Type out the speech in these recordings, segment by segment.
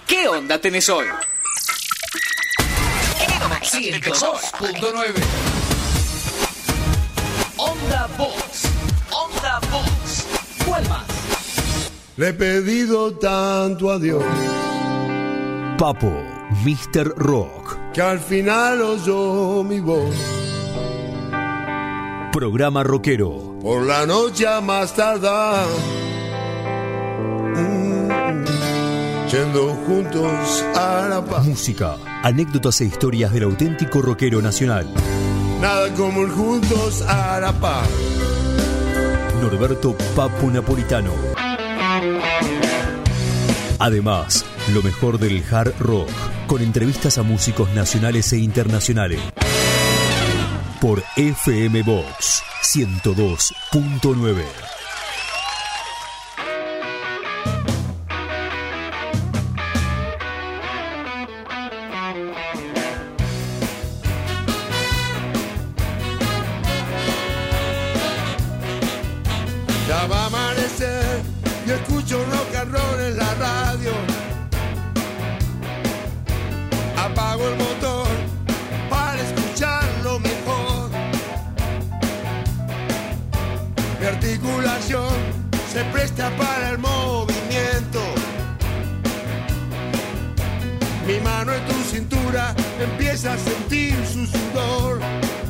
¿Qué onda tenés hoy? 102.9 Onda Box. Onda Box. ¿Cuál más? Le he pedido tanto a Dios, Papo, Mr. Rock, que al final oyó mi voz. programa rockero. Por la noche a más tardar, yendo juntos a la paz. Música, anécdotas e historias del auténtico rockero nacional. Nada como el juntos a la paz. Norberto Papo Napolitano. Además, lo mejor del hard rock, con entrevistas a músicos nacionales e internacionales. Por FM Box 102.9. Ya va a amanecer y escucho rock and roll en la radio. Apago el motor para escucharlo mejor. Mi articulación se presta para el movimiento. Mi mano en tu cintura empieza a sentir su sudor.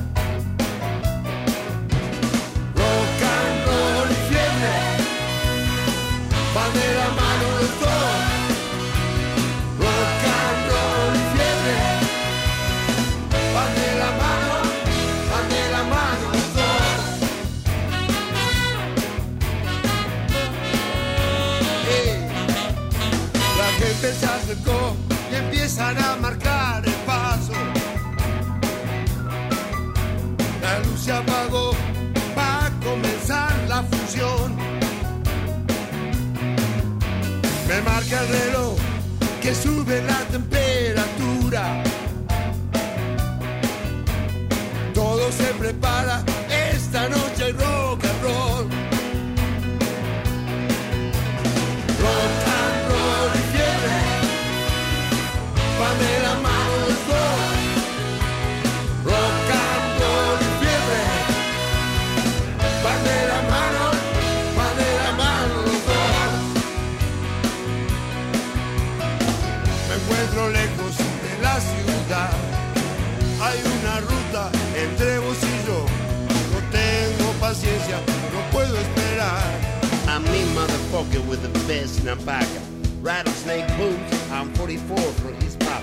Rock and roll y fiebre van de la mano los dos. Rock and roll y fiebre van de la mano los dos. Hey. La gente se acercó y empiezan a marcar el paso. La luz se apagó, va a comenzar la función. Me marca el reloj que sube la temperatura. Todo se prepara, esta noche hay rock and roll. Rock and roll y fiebre van de la mano los dos. Rock and roll y fiebre van de la mano los dos. Me encuentro lejos de la ciudad. Hay una ruta entre vos y yo. No tengo paciencia, no puedo esperar. I'm me motherfucker with the best in a packer. Rattlesnake boots, I'm 44 for his pop.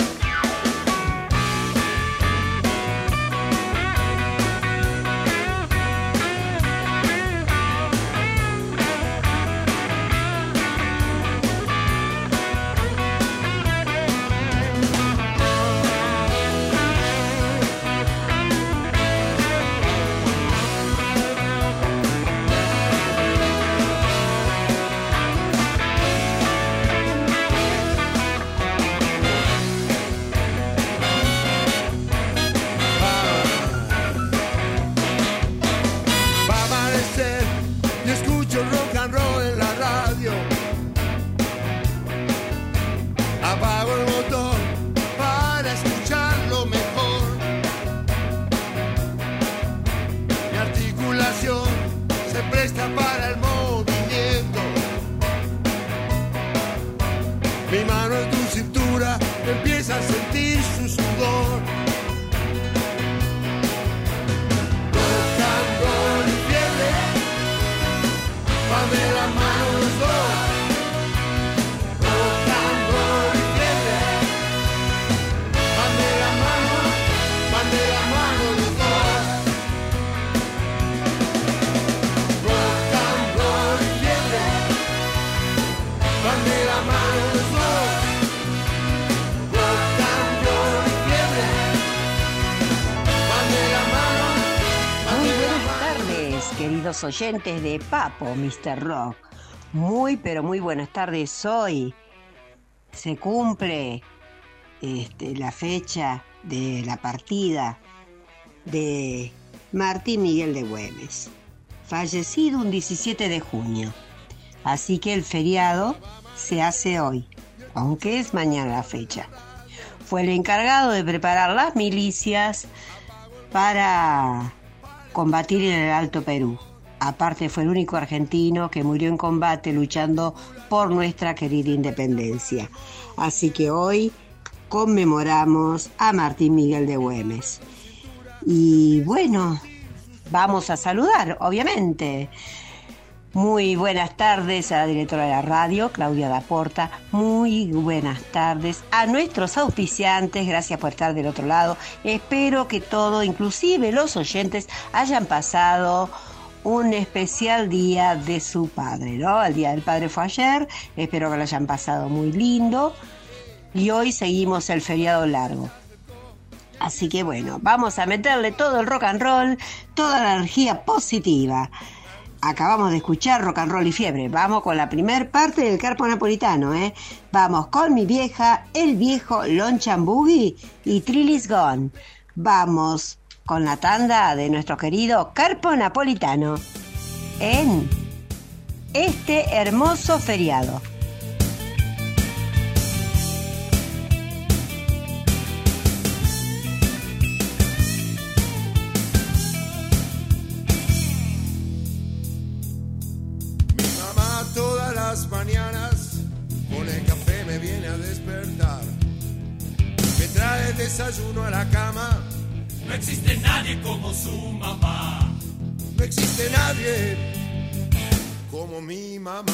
Va a amanecer y escucho rock and roll en la radio. Apago el motor para escucharlo mejor. Mi articulación se presta para el movimiento. Mi mano en tu cintura empieza a sentir su sudor. Rock and roll y fiebre van de la mano los dos. Rock and roll y fiebre van de la mano los dos. Rock and roll y fiebre van de la mano los dos. Rock and roll y fiebre van de la mano. Muy buenas tardes, queridos oyentes de Papo, Mr. Rock. Muy, pero muy buenas tardes. Hoy se cumple la fecha de la partida de Martín Miguel de Güemes, fallecido un 17 de junio. Así que el feriado se hace hoy, aunque es mañana la fecha. Fue el encargado de preparar las milicias para combatir en el Alto Perú. Aparte fue el único argentino que murió en combate luchando por nuestra querida independencia. Así que hoy conmemoramos a Martín Miguel de Güemes. Y bueno, vamos a saludar, obviamente. Muy buenas tardes a la directora de la radio, Claudia Daporta. Muy buenas tardes a nuestros auspiciantes. Gracias por estar del otro lado. Espero que todos, inclusive los oyentes, hayan pasado un especial día de su padre, ¿no? El Día del Padre fue ayer. Espero que lo hayan pasado muy lindo. Y hoy seguimos el feriado largo. Así que bueno, vamos a meterle todo el rock and roll, toda la energía positiva. Acabamos de escuchar Rock and Roll y Fiebre. Vamos con la primer parte del Carpo Napolitano, ¿eh? Vamos con mi vieja, el viejo Lonchan Boogie y Trillis Gone. Vamos con la tanda de nuestro querido Carpo Napolitano en este hermoso feriado. Todas las mañanas con el café me viene a despertar. Me trae el desayuno a la cama. No existe nadie como su mamá. No existe nadie como mi mamá.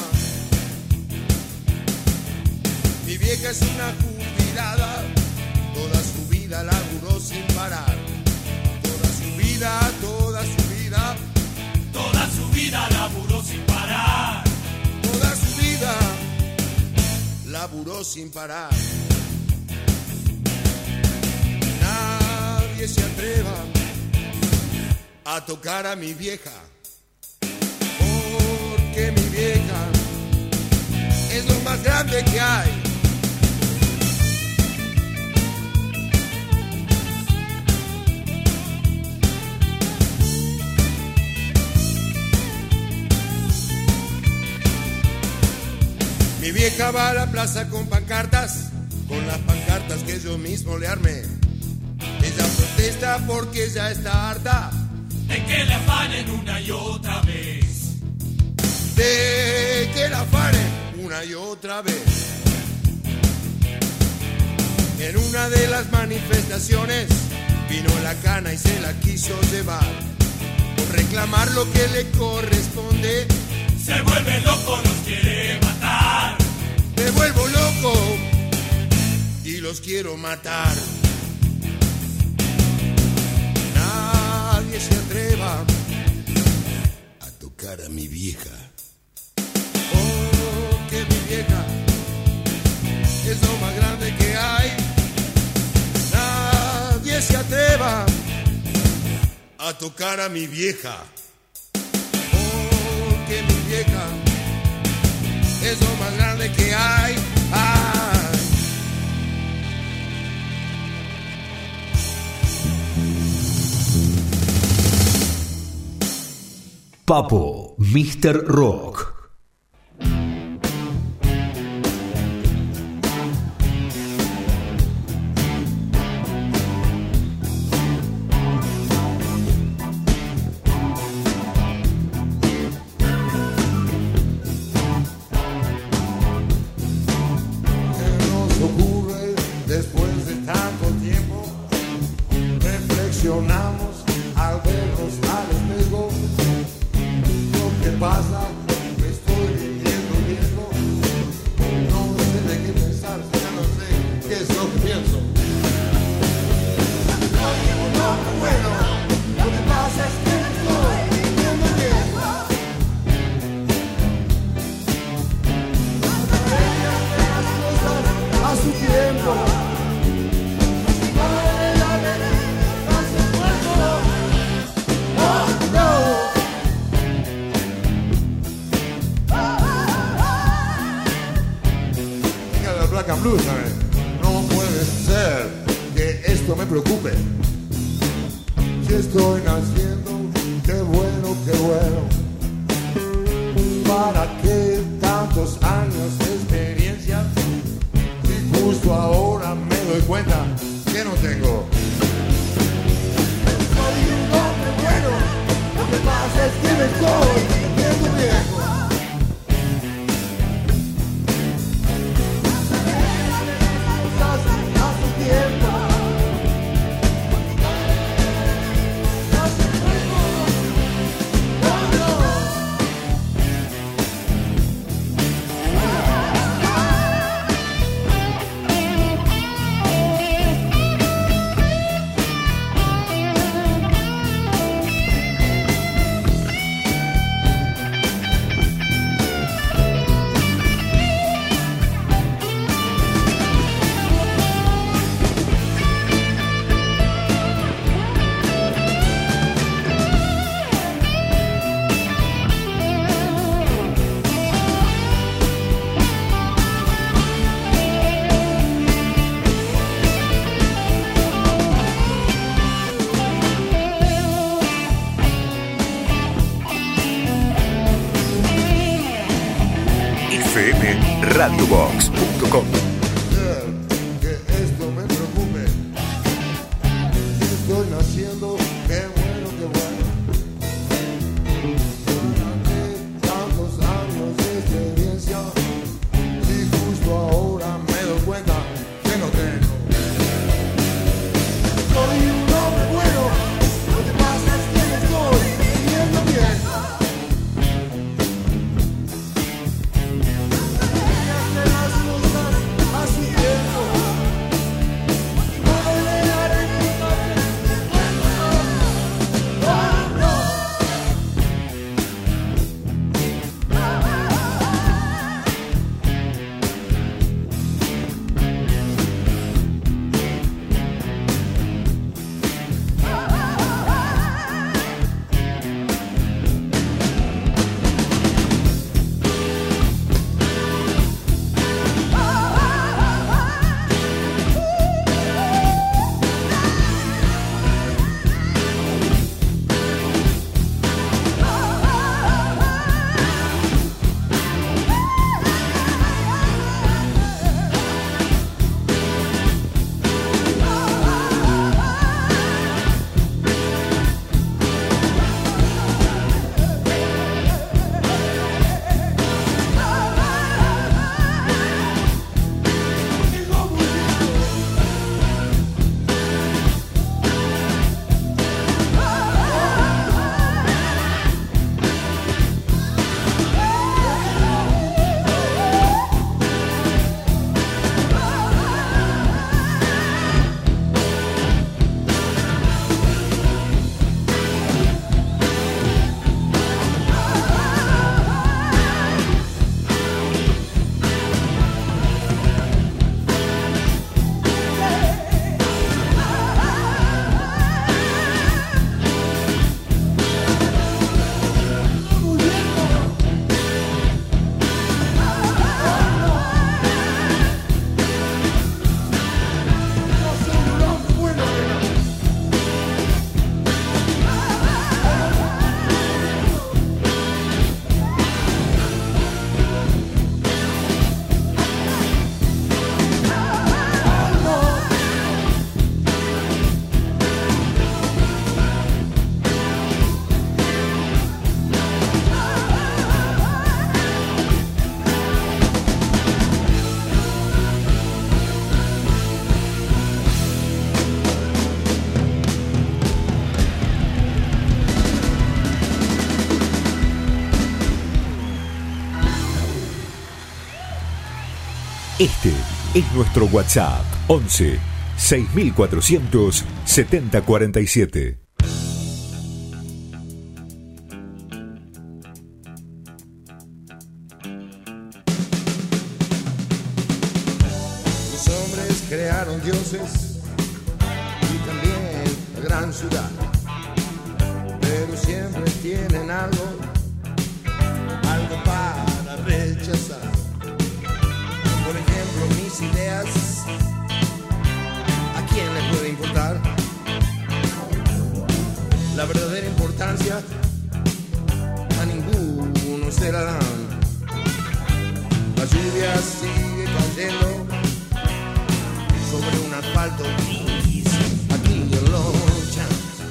Mi vieja es una jubilada. Toda su vida laburó sin parar. Toda su vida, toda su vida. Toda su vida laburó sin parar. Toda su vida laburó sin parar. Nadie se atreva a tocar a mi vieja, porque mi vieja es lo más grande que hay. Mi vieja va a la plaza con pancartas, con las pancartas que yo mismo le armé. Ella protesta porque ya está harta de que le afanen una y otra vez. De que la afanen una y otra vez. En una de las manifestaciones vino la cana y se la quiso llevar. Por reclamar lo que le corresponde, se vuelve loco, los quiere matar. Me vuelvo loco y los quiero matar. Nadie se atreva a tocar a mi vieja, porque mi vieja es lo más grande que hay. Nadie se atreva a tocar a mi vieja, porque mi vieja es lo más grande que hay. Ay. Papo, Mr. Rock. Al vernos al espejo, lo que pasa, me estoy viviendo viejo. No sé de qué pensar, ya no sé qué es lo que pienso. No, bueno, lo que pasa es que estoy viviendo viejo. Las cosas a su tiempo. Blues, ¿sabes? No puede ser que esto me preocupe. Si estoy naciendo, qué bueno, qué bueno. ¿Para qué tantos años de experiencia cuenta que no tengo. Soy un hombre bueno, lo que pasa es que me estoy sintiendo viejo. Hace tiempo. FMRadiobox.com. Que esto me preocupe. Si estoy naciendo, qué bueno, qué bueno. Durante tantos años de experiencia, y justo ahora me doy cuenta que no tengo. Soy un hombre bueno, lo que pasa es que me estoy sintiendo bien. Este es nuestro WhatsApp 11 6400 7047. Los hombres crearon dioses y también la gran ciudad, pero siempre tienen algo para rechazar. Por ejemplo, mis ideas, ¿a quién le puede importar? La verdadera importancia a ninguno se la dan. La lluvia sigue cayendo sobre una asfalto gris, aquí en Long Chance.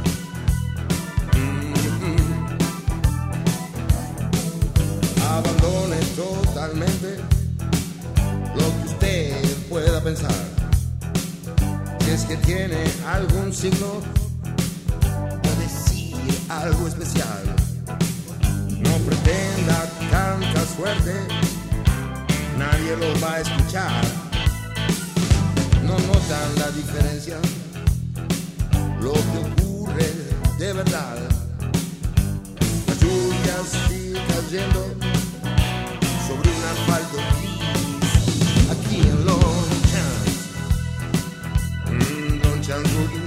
Abandone totalmente lo que usted pueda pensar. Si es que tiene algún signo o decir algo especial, no pretenda cantar fuerte, nadie lo va a escuchar. No notan la diferencia, lo que ocurre de verdad. La lluvia sigue cayendo sobre un asfalto gris, aquí en Long Chance. Long Chance Boogie.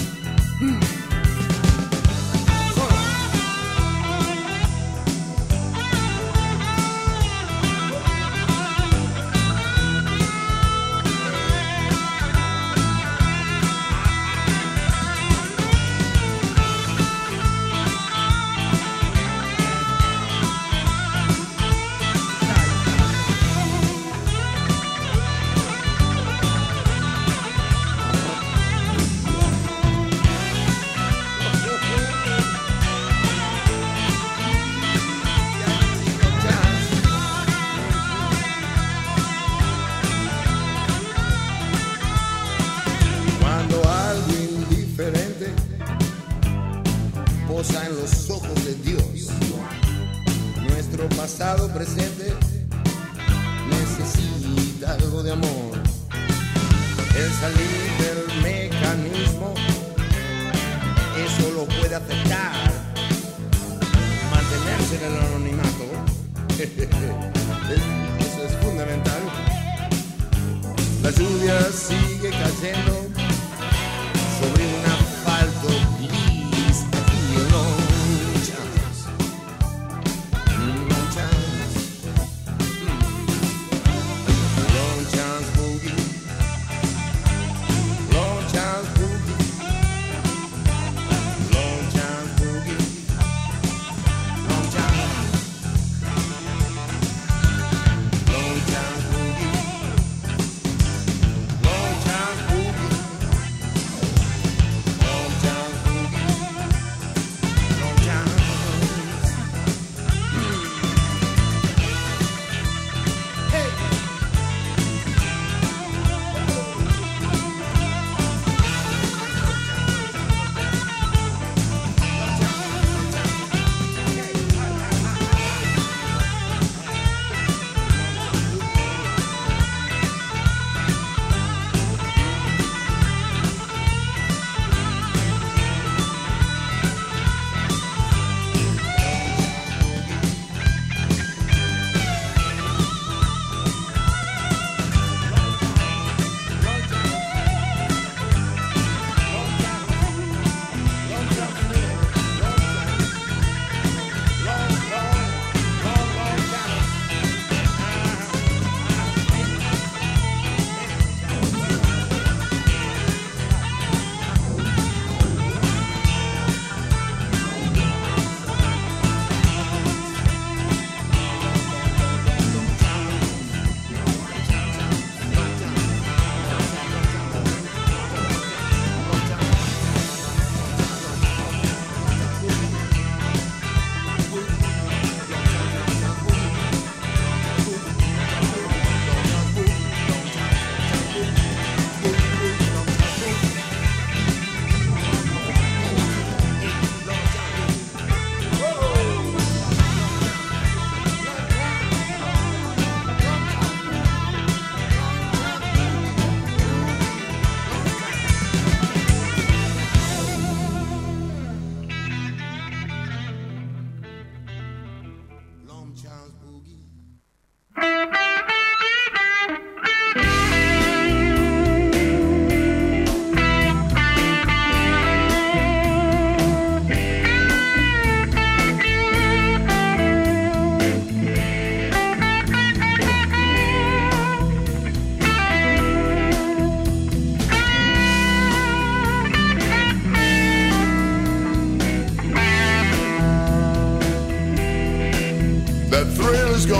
En los ojos de Dios, nuestro pasado presente necesita algo de amor. El salir del mecanismo, eso lo puede afectar. Mantenerse en el anonimato, eso es fundamental. La lluvia sigue cayendo sobre un asfalto gris. Long Chance, Long Chance, Long Chance Boogie, Long Chance Boogie, Long Chance Boogie, Long Chance, Long Chance Boogie, Long Chance Boogie, Long Chance Boogie.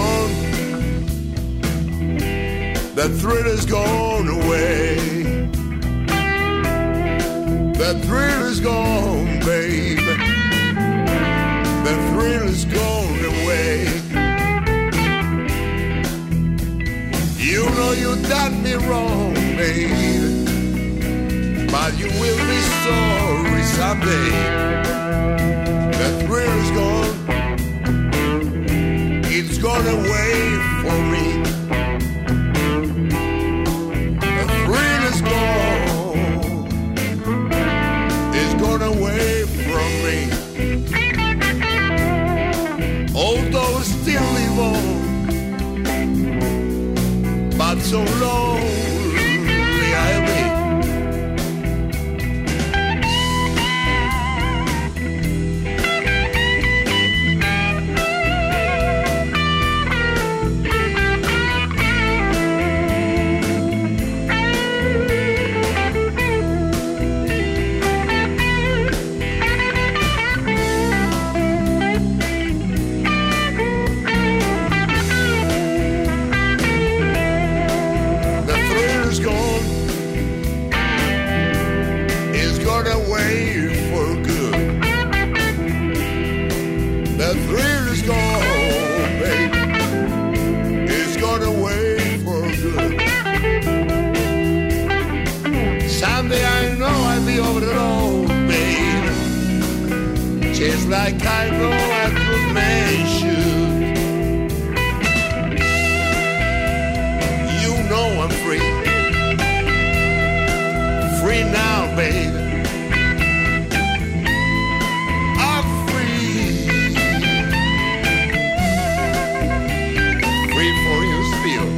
That thrill is gone away. The thrill is gone, baby. The thrill is gone away. You know you done me wrong, baby, but you will be sorry someday. The thrill is gone. It's gone away for me. The thrill is gone. It's gone away from me. Although still live on, but so lonely I'll be. Just like I know a good man should. You know I'm free. Free now, baby. I'm free. Free for you still.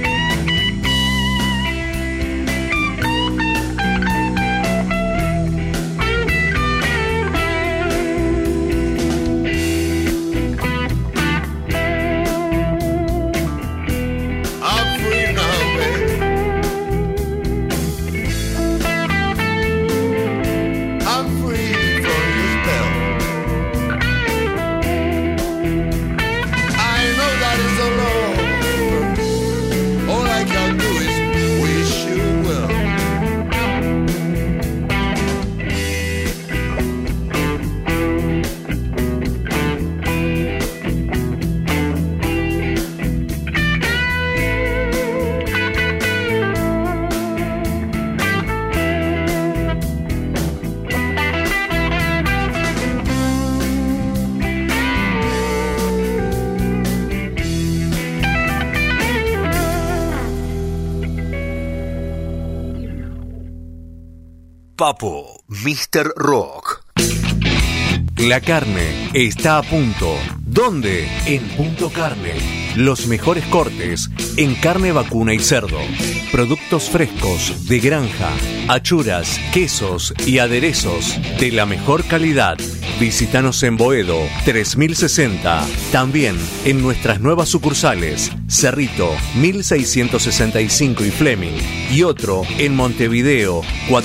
Papo, Mr. Rock. La carne está a punto. ¿Dónde? En Punto Carne. Los mejores cortes en carne vacuna y cerdo. Productos frescos de granja, achuras, quesos y aderezos de la mejor calidad. Visítanos en Boedo 3060. También en nuestras nuevas sucursales Cerrito 1665 y Fleming. Y otro en Montevideo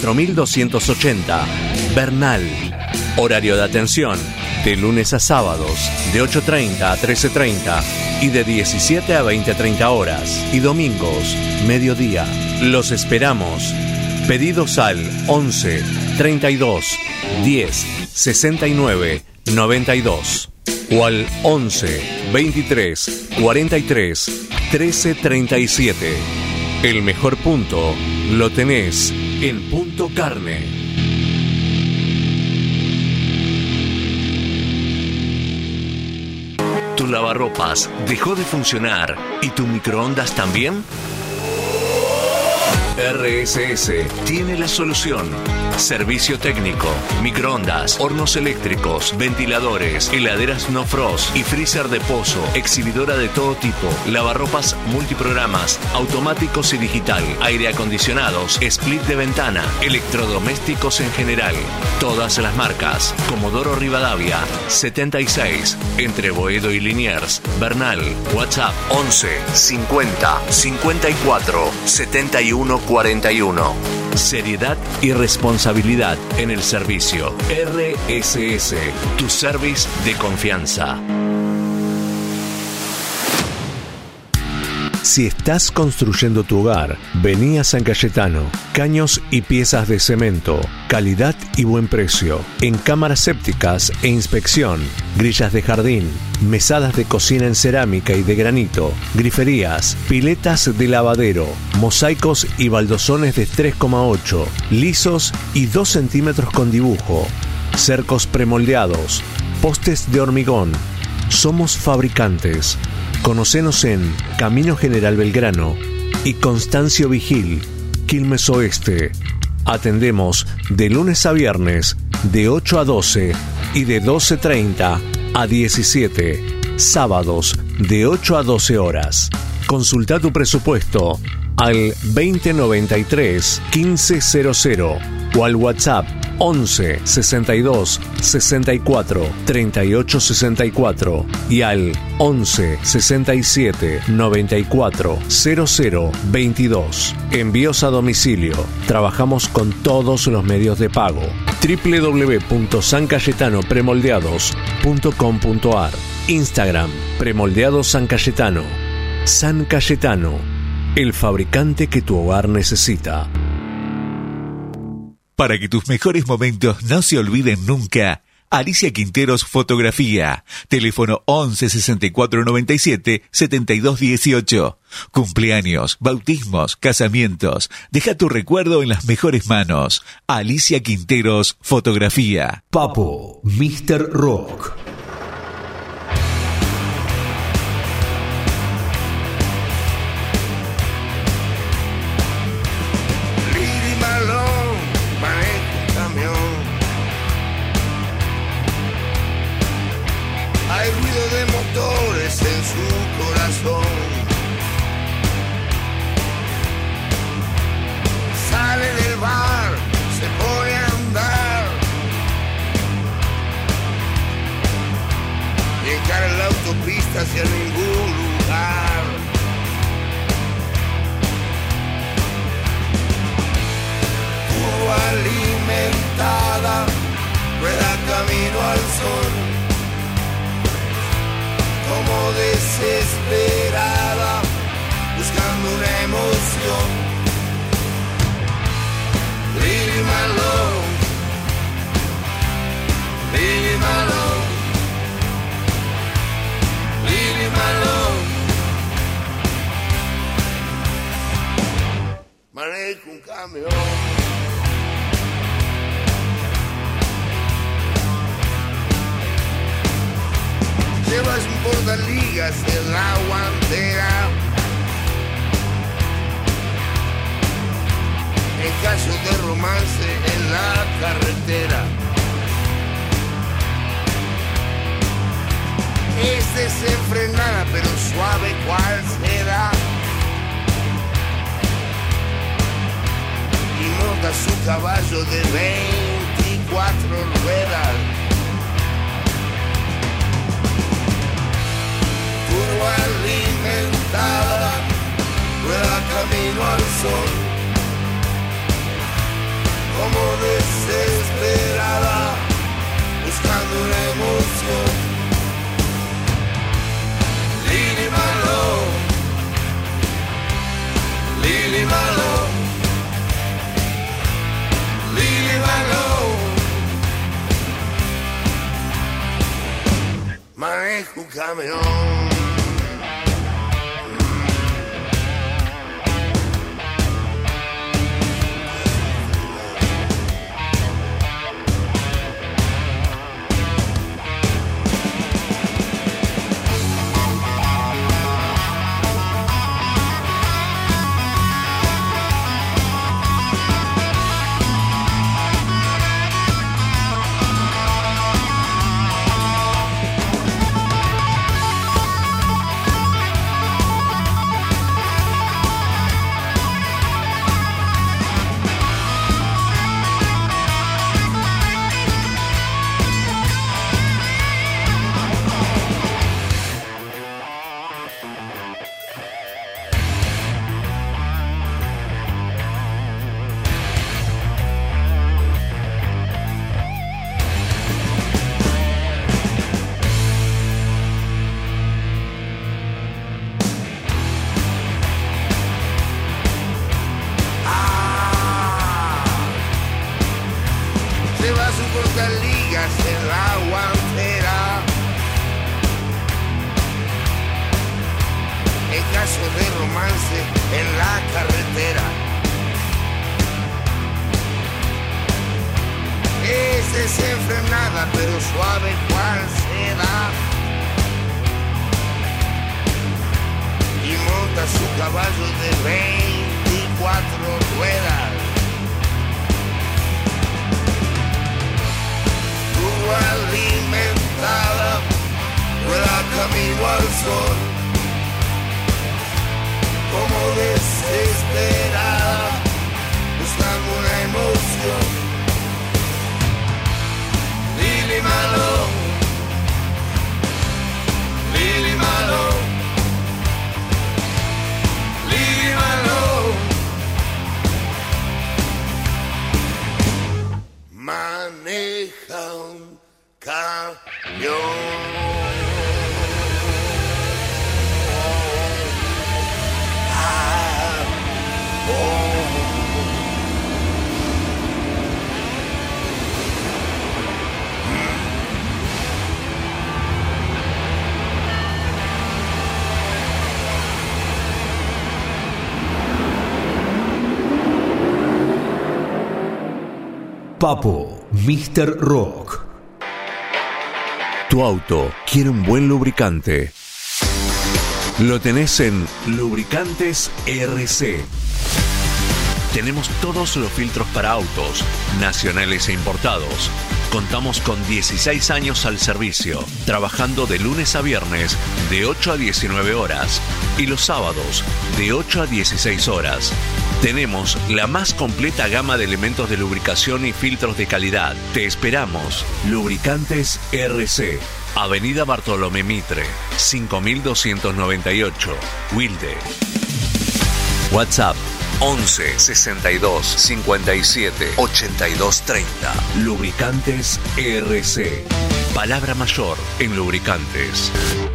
4280. Bernal. Horario de atención de lunes a sábados de 8:30 a 13:30 y de 17 a 20:30 horas. Y domingos, mediodía. Los esperamos. Pedidos al 11 32 10 69 92 o al 11 23 43 13 37. El mejor punto lo tenés en Punto Carne. ¿Tu lavarropas dejó de funcionar y tu microondas también? RSS tiene la solución. Servicio técnico, microondas, hornos eléctricos, ventiladores, heladeras no frost y freezer de pozo, exhibidora de todo tipo, lavarropas multiprogramas, automáticos y digital, aire acondicionados, split de ventana, electrodomésticos en general. Todas las marcas. Comodoro Rivadavia 76, entre Boedo y Liniers, Bernal. WhatsApp 11 50 54 71 41. Seriedad y responsabilidad en el servicio. RSS, tu service de confianza. Si estás construyendo tu hogar, vení a San Cayetano. Caños y piezas de cemento, calidad y buen precio. En cámaras sépticas e inspección, grillas de jardín, mesadas de cocina en cerámica y de granito, griferías, piletas de lavadero, mosaicos y baldosones de 3,8, lisos y 2 centímetros con dibujo, cercos premoldeados, postes de hormigón. Somos fabricantes. Conocenos en Camino General Belgrano y Constancio Vigil, Quilmes Oeste. Atendemos de lunes a viernes de 8 a 12 y de 12:30 a 17. Sábados de 8 a 12 horas. Consulta tu presupuesto al 2093 1500 o al WhatsApp 11 62 64 38 64 y al 11 67 94 00 22. Envíos a domicilio. Trabajamos con todos los medios de pago. www.sancayetanopremoldeados.com.ar. Instagram Premoldeados San Cayetano. San Cayetano, el fabricante que tu hogar necesita. Para que tus mejores momentos no se olviden nunca, Alicia Quinteros Fotografía. Teléfono 11 64 97 72 18. Cumpleaños, bautismos, casamientos. Deja tu recuerdo en las mejores manos. Alicia Quinteros Fotografía. Papo, Mr. Rock. Hay ruido de motores en su corazón. Sale del bar, se pone a andar y encara la autopista hacia ningún lugar. Turbo alimentada, rueda camino al sol. Como desesperada, buscando una emoción. Leave him alone, leave him alone, leave him alone. Manejo un camión. Llevas un portaligas en la guantera. En caso de romance en la carretera. Es desenfrenada pero suave cual será. Y monta su caballo de 24 ruedas. Turbo alimentada, rueda camino al sol. Como desesperada, buscando una emoción. Lili Malo, Lili Malo, Lili Malo. Manejo un camión. de romance en la carretera. Es desenfrenada pero suave cual seda, y monta su caballo de 24 ruedas. Tuvo alimentada, rueda camino al sol, como desesperada, buscando una emoción. Lily Malone, Lily Malone, Lily Malone. Maneja un camión. Papo, Mr. Rock. Tu auto quiere un buen lubricante. Lo tenés en Lubricantes RC. Tenemos todos los filtros para autos, nacionales e importados. Contamos con 16 años al servicio, trabajando de lunes a viernes de 8 a 19 horas y los sábados de 8 a 16 horas. Tenemos la más completa gama de elementos de lubricación y filtros de calidad. Te esperamos. Lubricantes RC. Avenida Bartolomé Mitre, 5298, Wilde. WhatsApp 11 62 57 82 30. Lubricantes RC. Palabra mayor en lubricantes.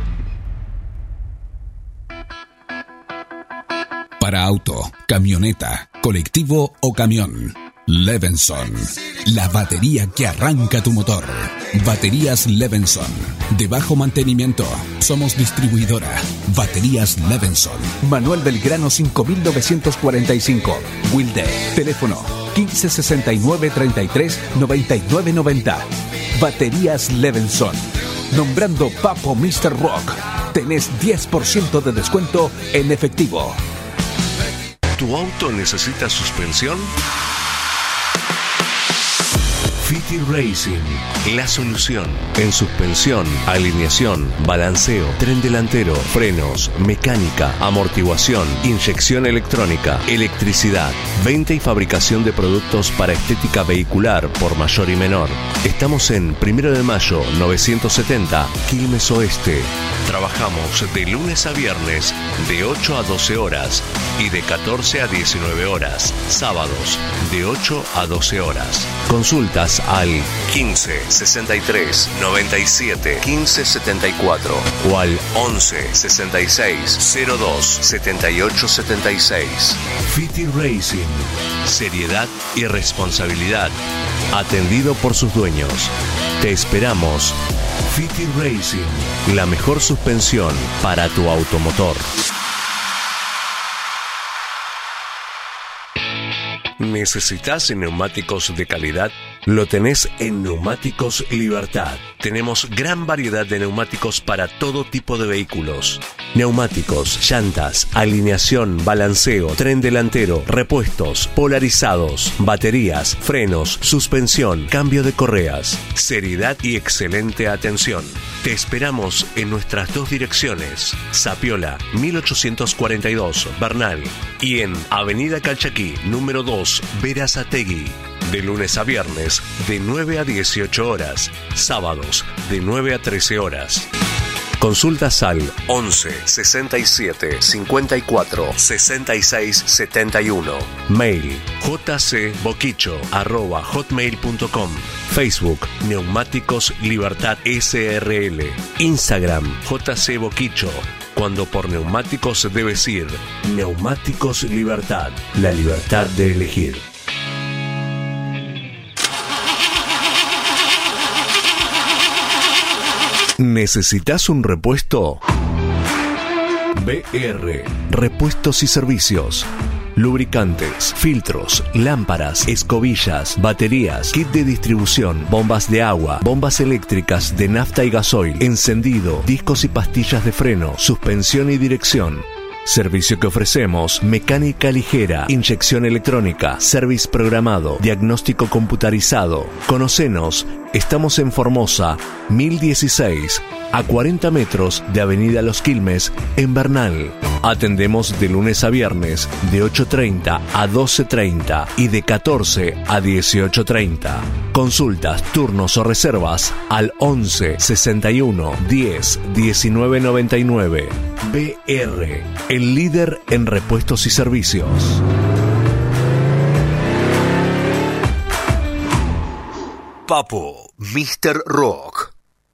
Para auto, camioneta, colectivo o camión. Levenson, la batería que arranca tu motor. Baterías Levenson, de bajo mantenimiento. Somos distribuidora. Baterías Levenson. Manuel Belgrano 5945, Wilde. Teléfono 1569 33 99 90. Baterías Levenson. Nombrando Papo Mr. Rock, tenés 10% de descuento en efectivo. ¿Tu auto necesita suspensión? Fiti Racing, la solución en suspensión, alineación, balanceo, tren delantero, frenos, mecánica, amortiguación, inyección electrónica, electricidad, venta y fabricación de productos para estética vehicular por mayor y menor. Estamos en 1 de Mayo 970, Quilmes Oeste. Trabajamos de lunes a viernes de 8 a 12 horas y de 14 a 19 horas, sábados de 8 a 12 horas. Consultas al 15 63 97 15 74 o al 11 66 02 78 76. Fiti Racing, seriedad y responsabilidad, atendido por sus dueños. Te esperamos. Fiti Racing, la mejor suspensión para tu automotor. ¿Necesitas neumáticos de calidad? Lo tenés en Neumáticos Libertad. Tenemos gran variedad de neumáticos para todo tipo de vehículos. Neumáticos, llantas, alineación, balanceo, tren delantero, repuestos, polarizados, baterías, frenos, suspensión, cambio de correas. Seriedad y excelente atención. Te esperamos en nuestras dos direcciones. Sapiola, 1842, Bernal. Y en Avenida Calchaquí, número 2, Berazategui. De lunes a viernes, de 9 a 18 horas. Sábados, de 9 a 13 horas. Consultas al 11 67 54 66 71. Mail jcboquicho@hotmail.com. Facebook Neumáticos Libertad SRL. Instagram JC Boquicho. Cuando por neumáticos debes ir. Neumáticos Libertad. La libertad de elegir. ¿Necesitas un repuesto? BR. Repuestos y servicios. Lubricantes, filtros, lámparas, escobillas, baterías, kit de distribución, bombas de agua, bombas eléctricas de nafta y gasoil, encendido, discos y pastillas de freno, suspensión y dirección. Servicio que ofrecemos: mecánica ligera, inyección electrónica, service programado, diagnóstico computarizado. Conocenos, estamos en Formosa, 1016, a 40 metros de Avenida Los Quilmes, en Bernal. Atendemos de lunes a viernes, de 8:30 a 12:30 y de 14 a 18:30. Consultas, turnos o reservas al 11 61 10 19 99. BR, el líder en repuestos y servicios. Papo, Mr. Rock.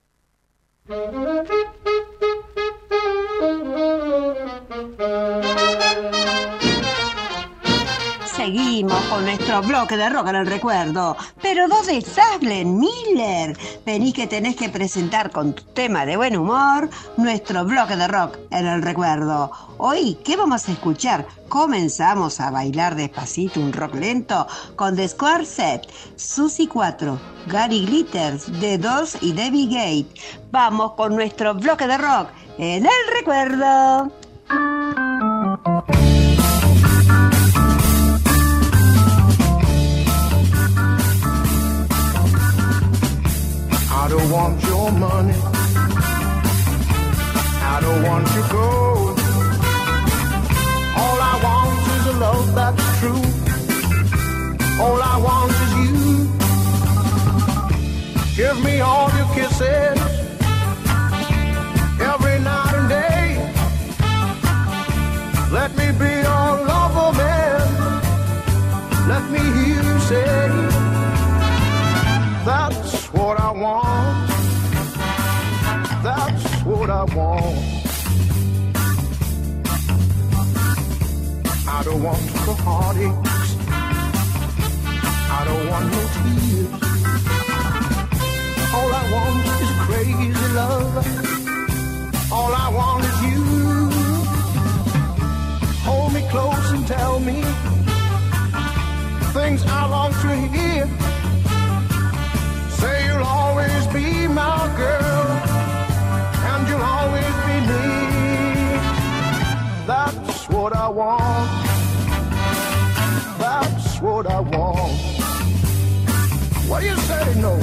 Seguimos con nuestro bloque de rock en el recuerdo. Pero ¿dónde estás, Glenn Miller? Vení que tenés que presentar con tu tema de buen humor nuestro bloque de rock en el recuerdo. Hoy, ¿qué vamos a escuchar? Comenzamos a bailar despacito un rock lento con The Square Set, Susie 4, Gary Glitters, The Doors y Debbie Gate. Vamos con nuestro bloque de rock en el recuerdo. I don't want your money, I don't want your gold. All I want is a love that's true. All I want is you. Give me all your kisses, every night and day. Let me be your lover, man. Let me hear you say, that's what I want. That's what I want. I don't want the heartaches, I don't want no tears. All I want is crazy love. All I want is you. Hold me close and tell me things I long to hear. Say you'll always be my girl, and you'll always be me. That's what I want. That's what I want. What do you say, no?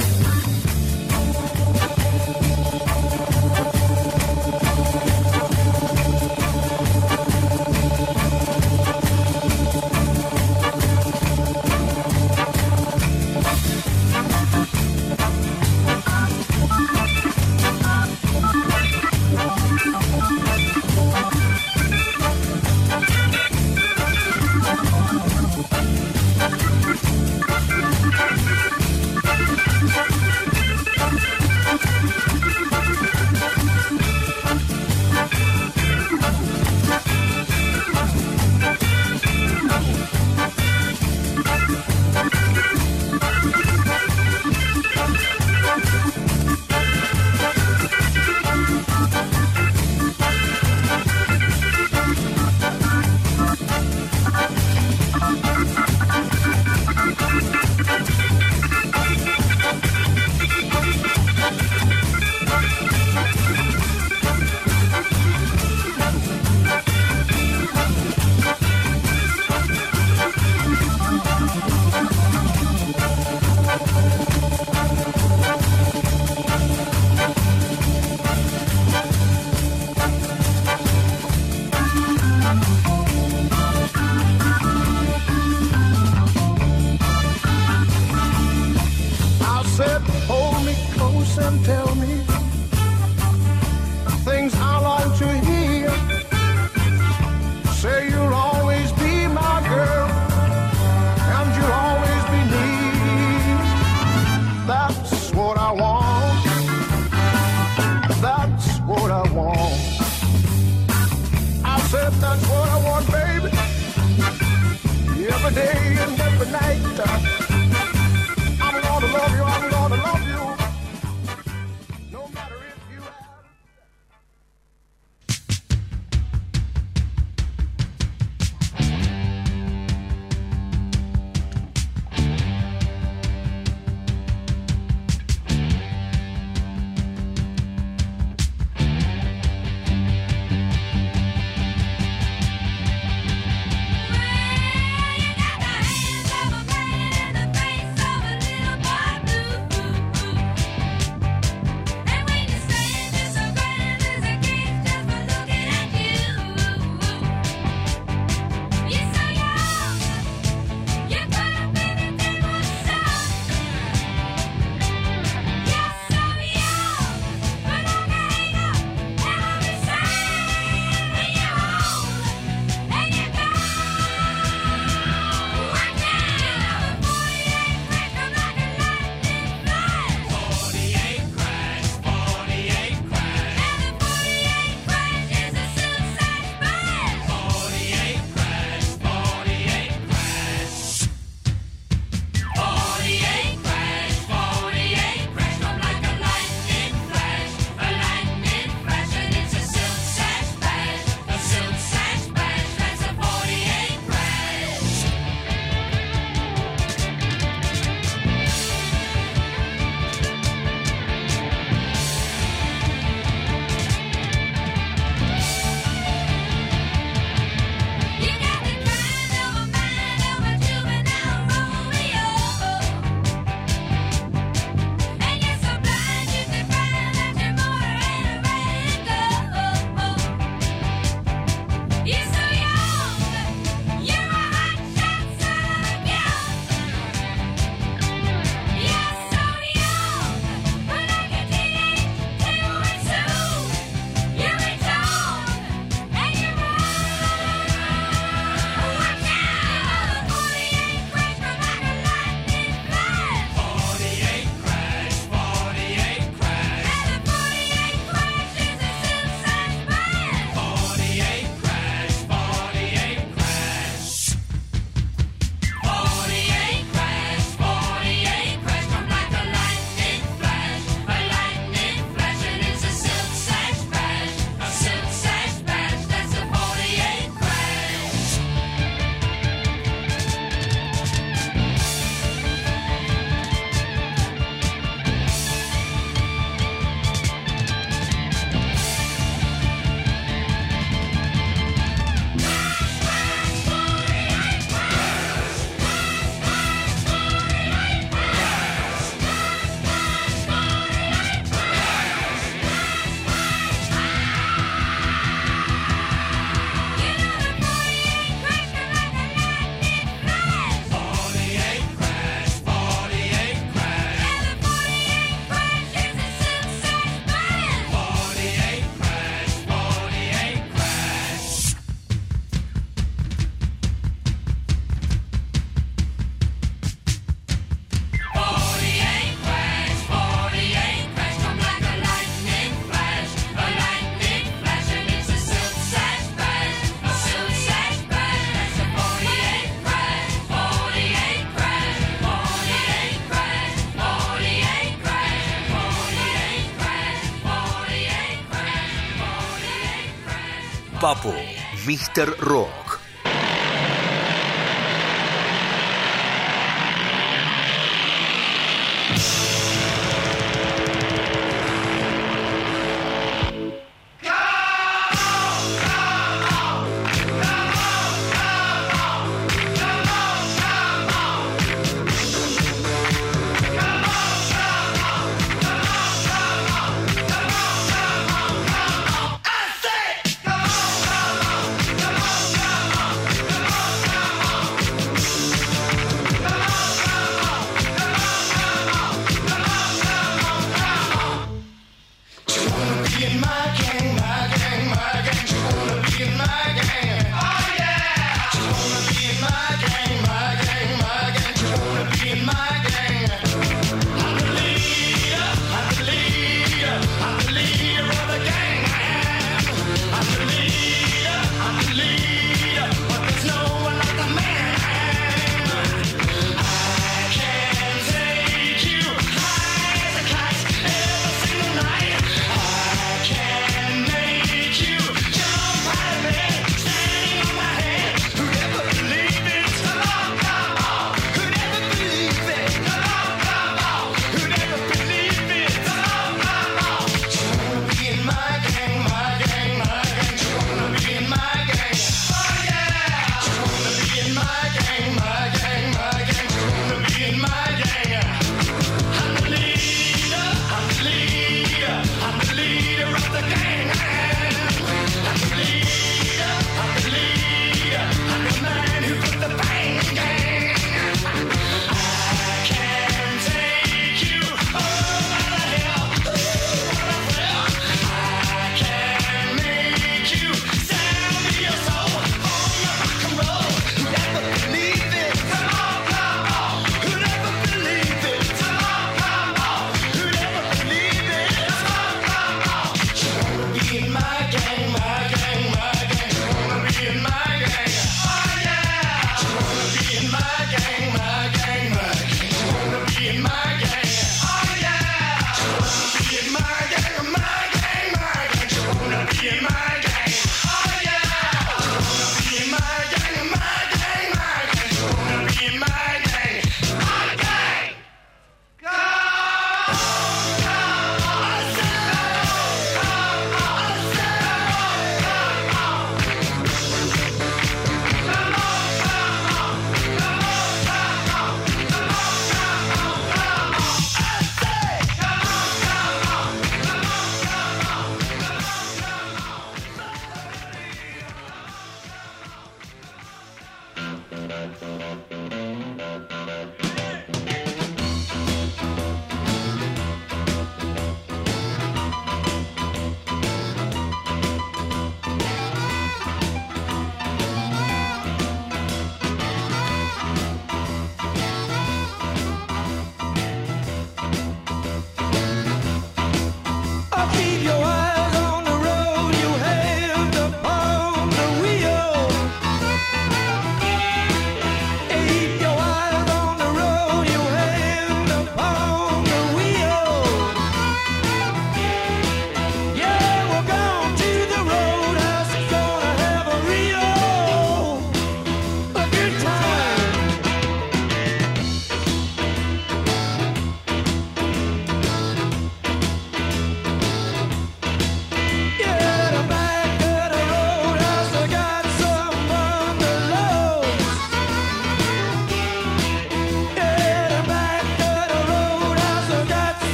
Papo, Mr. Rock.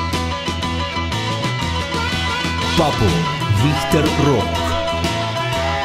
Papo, Mr. Rock.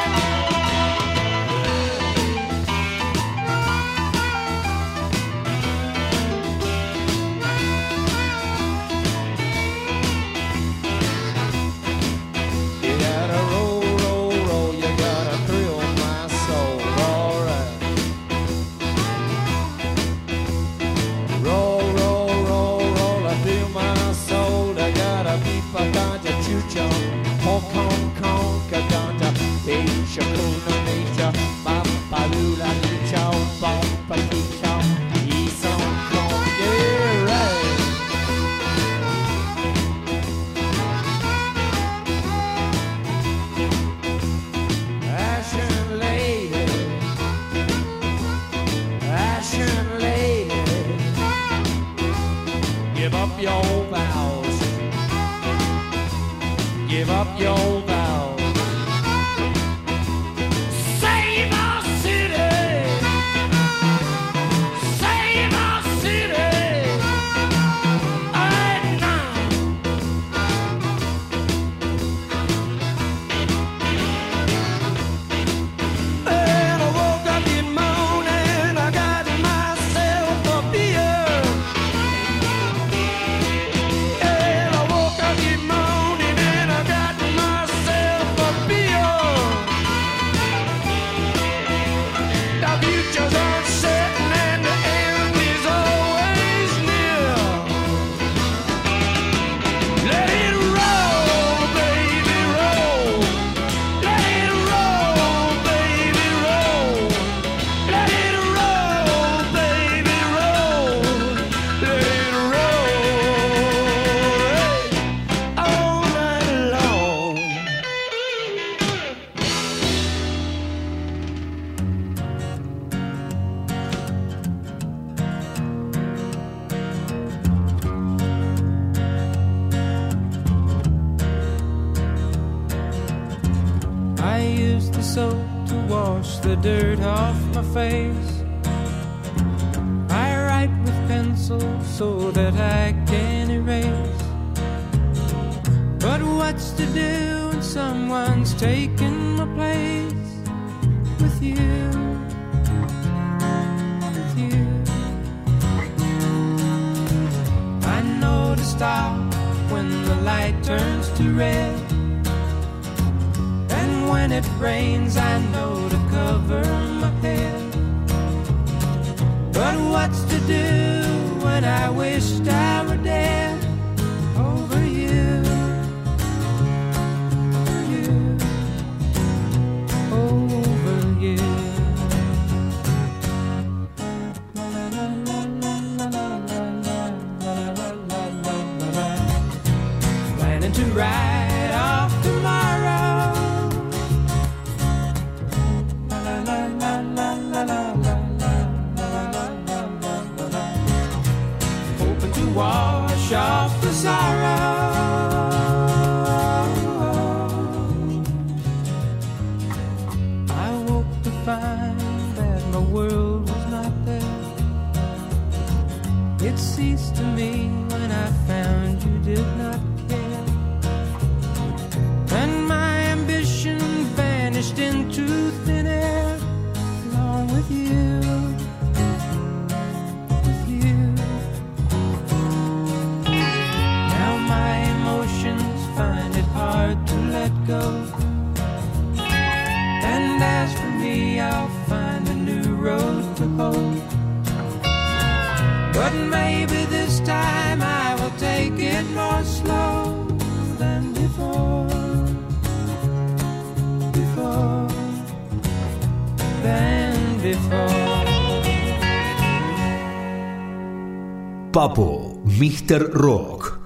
Give up your vows. Give up your vows. Save our city. Save our city. Right now. And I woke up this morning, I got myself a beer. And I woke up this morning and I got myself a beer. The future's uncertain and the end is always near. Let it roll, baby, roll. Let it roll, baby, roll. Let it roll, baby, roll. Let it roll all night long. I used the soap to wash the dirt off my face. I write with pencil so that I can erase. But what's to do when someone's taken my place? With you, with you. I know to stop when the light turns to red. And when it rains, I know to cover my head. But what's to do when I wished I were dead? Over you, you, over you. Planning to ride off tomorrow. Hoping to wash off the sorrow. I woke to find that my world was not there. It ceased to me when I found you did not care. And my ambition vanished into thin air along with you, with you. Now my emotions find it hard to let go. And as for me, I'll find a new road to hoe. But maybe this time I will take it more slow than before. Before, than before. Papo, Mr. Rock.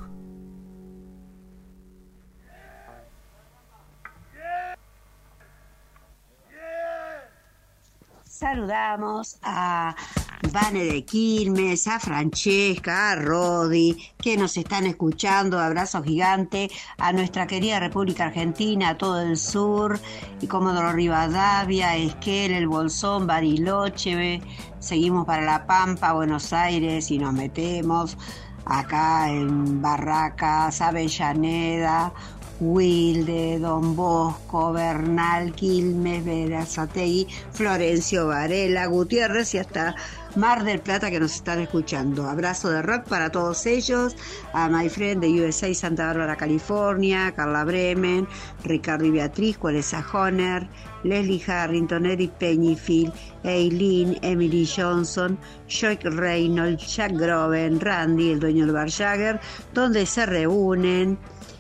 Saludamos a Vane de Quilmes, a Francesca, a Rodi, que nos están escuchando. Abrazo gigante a nuestra querida República Argentina, a todo el sur, y Comodoro Rivadavia, Esquel, El Bolsón, Bariloche. Seguimos para La Pampa, Buenos Aires, y nos metemos acá en Barracas, Avellaneda, Wilde, Don Bosco, Bernal, Quilmes, Berazategui, Florencio Varela, Gutiérrez y hasta Mar del Plata, que nos están escuchando. Abrazo de rock para todos ellos, a My Friend de USA, Santa Bárbara, California, Carla Bremen, Ricardo y Beatriz, Cualesa Honer, Leslie Harrington, Eric Peñifield, Eileen, Emily Johnson, Jock Reynolds, Jack Groven, Randy, el dueño del Bar Jagger, donde se reúnen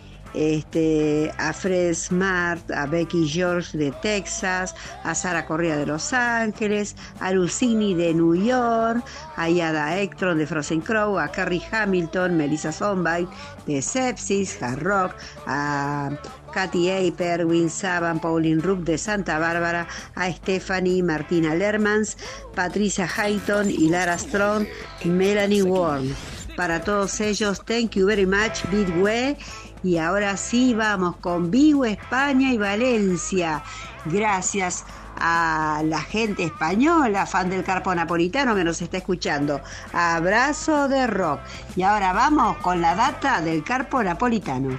a Fred Smart, a Becky George de Texas, a Sara Correa de Los Ángeles, a Lucini de New York, a Yada Ekstrom de Frozen Crow, a Carrie Hamilton, Melissa Sonbite de Sepsis, Hard Rock, a Katy Aper, Win Saban, Pauline Rupp de Santa Bárbara, a Stephanie, Martina Lermans, Patricia Hayton y Lara Strong, Melanie Warren. para todos ellos. Thank you very much, Bidwe. Y ahora sí vamos con Vigo, España y Valencia. Gracias a la gente española, fan del Carpo Napolitano que nos está escuchando. Abrazo de rock. Y ahora vamos con la data del Carpo Napolitano.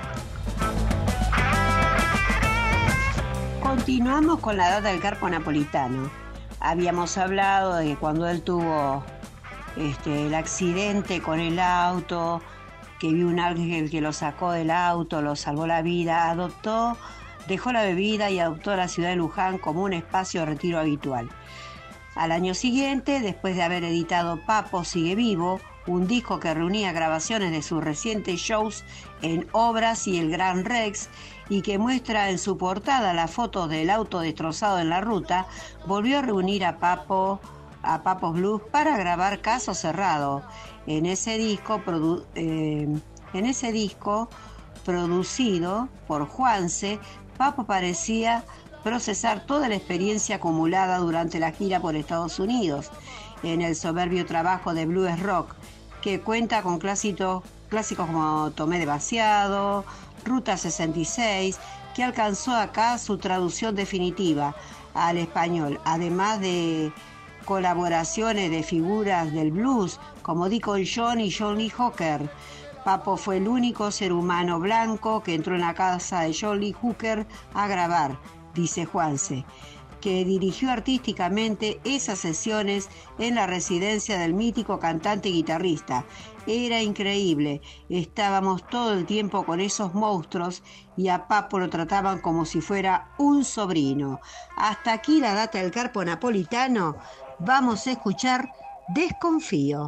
Continuamos con la data del Carpo Napolitano. Habíamos hablado de que cuando él tuvo el accidente con el auto, que vio un ángel que lo sacó del auto, lo salvó la vida, dejó la bebida y adoptó la ciudad de Luján como un espacio de retiro habitual. Al año siguiente, después de haber editado Papo Sigue Vivo, un disco que reunía grabaciones de sus recientes shows en Obras y el Gran Rex, y que muestra en su portada la foto del auto destrozado en la ruta, volvió a reunir a Papos Blues para grabar Caso Cerrado. En ese disco producido por Juanse, Papo parecía procesar toda la experiencia acumulada durante la gira por Estados Unidos en el soberbio trabajo de blues rock, que cuenta con clásicos como Tomé demasiado, Ruta 66, que alcanzó acá su traducción definitiva al español, además de colaboraciones de figuras del blues como Deacon John y John Lee Hooker. Papo fue el único ser humano blanco que entró en la casa de John Lee Hooker a grabar, dice Juanse, que dirigió artísticamente esas sesiones en la residencia del mítico cantante y guitarrista. Era increíble, estábamos todo el tiempo con esos monstruos y a Papo lo trataban como si fuera un sobrino. Hasta aquí la data del Carpo Napolitano. Vamos a escuchar Desconfío.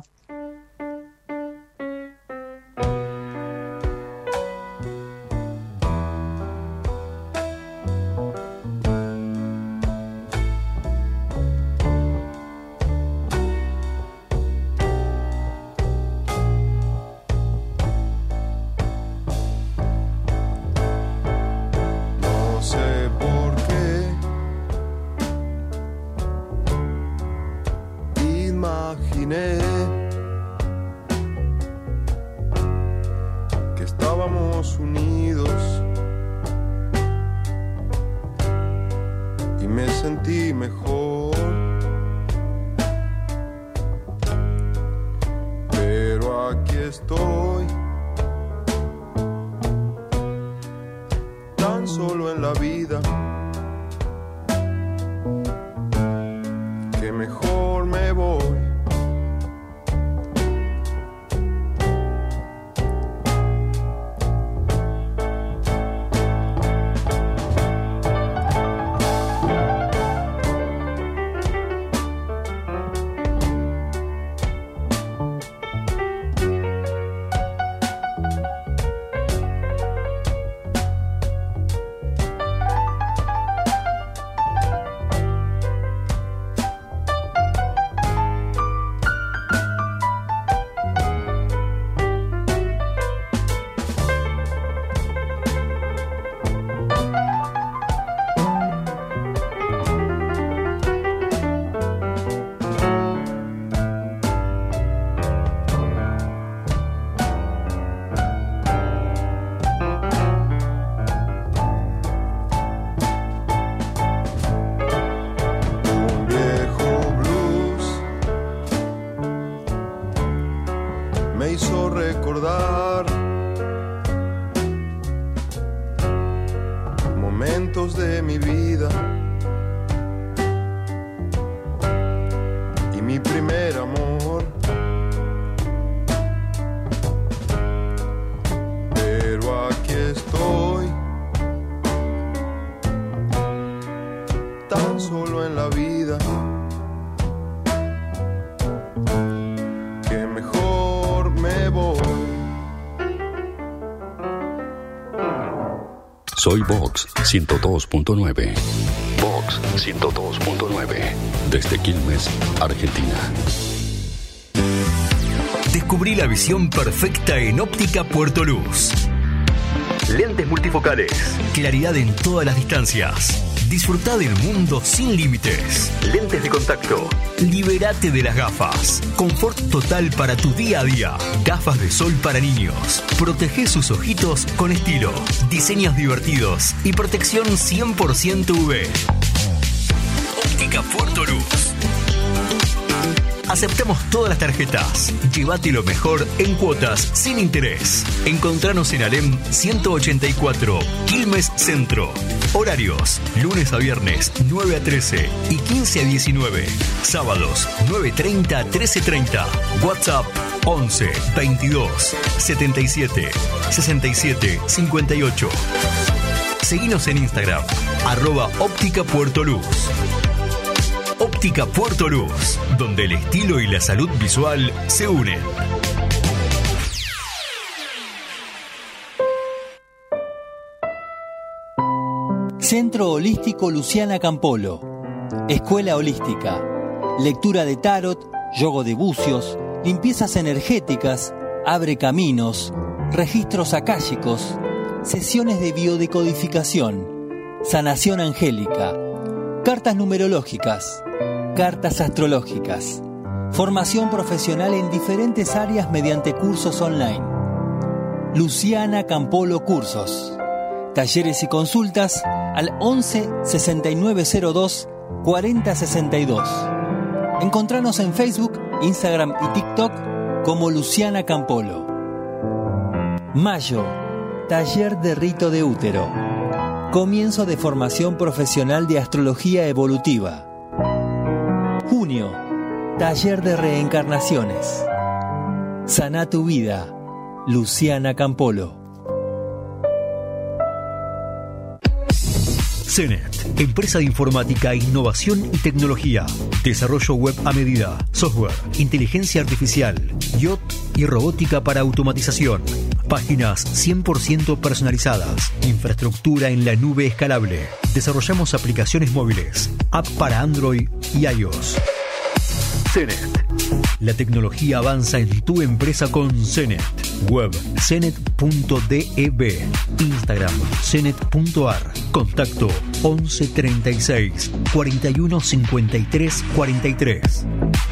Que estábamos unidos y me sentí mejor, pero aquí estoy, tan solo en la vida, que mejor me voy. De mi vida y mi primer amor, pero aquí estoy, tan solo en la vida, que mejor me voy. Soy Vox 102.9. Vox 102.9. Desde Quilmes, Argentina. Descubrí la visión perfecta en Óptica Puerto Luz. Lentes multifocales. Claridad en todas las distancias. Disfruta del mundo sin límites. Lentes de contacto. Libérate de las gafas. Confort total para tu día a día. Gafas de sol para niños. Protege sus ojitos con estilo. Diseños divertidos y protección 100% UV. Óptica Puerto Luz. Aceptamos todas las tarjetas. Llévate lo mejor en cuotas sin interés. Encontranos en Alem 184, Quilmes Centro. Horarios: lunes a viernes 9 a 13 y 15 a 19. Sábados 9:30 a 13:30. WhatsApp 11 22 77 67 58. Seguinos en Instagram @Óptica Puerto Luz. Óptica Puerto Luz, donde el estilo y la salud visual se unen. Centro Holístico Luciana Campolo. Escuela Holística. Lectura de tarot, yoga de bucios, limpiezas energéticas, abre caminos, registros akáshicos, sesiones de biodecodificación, sanación angélica, cartas numerológicas, cartas astrológicas, formación profesional en diferentes áreas mediante cursos online. Luciana Campolo Cursos. Talleres y consultas al 11 6902 4062. Encontranos en Facebook, Instagram y TikTok como Luciana Campolo. Mayo, taller de rito de útero. Comienzo de formación profesional de astrología evolutiva. Junio, taller de reencarnaciones. Sana tu vida, Luciana Campolo. CENET, empresa de informática, innovación y tecnología. Desarrollo web a medida, software, inteligencia artificial, IoT y robótica para automatización. Páginas 100% personalizadas. Infraestructura en la nube escalable. Desarrollamos aplicaciones móviles, app para Android y iOS. CENET. La tecnología avanza en tu empresa con CENET. Web cenet.dev. Instagram cenet.ar. Contacto 11 36 41 53 43.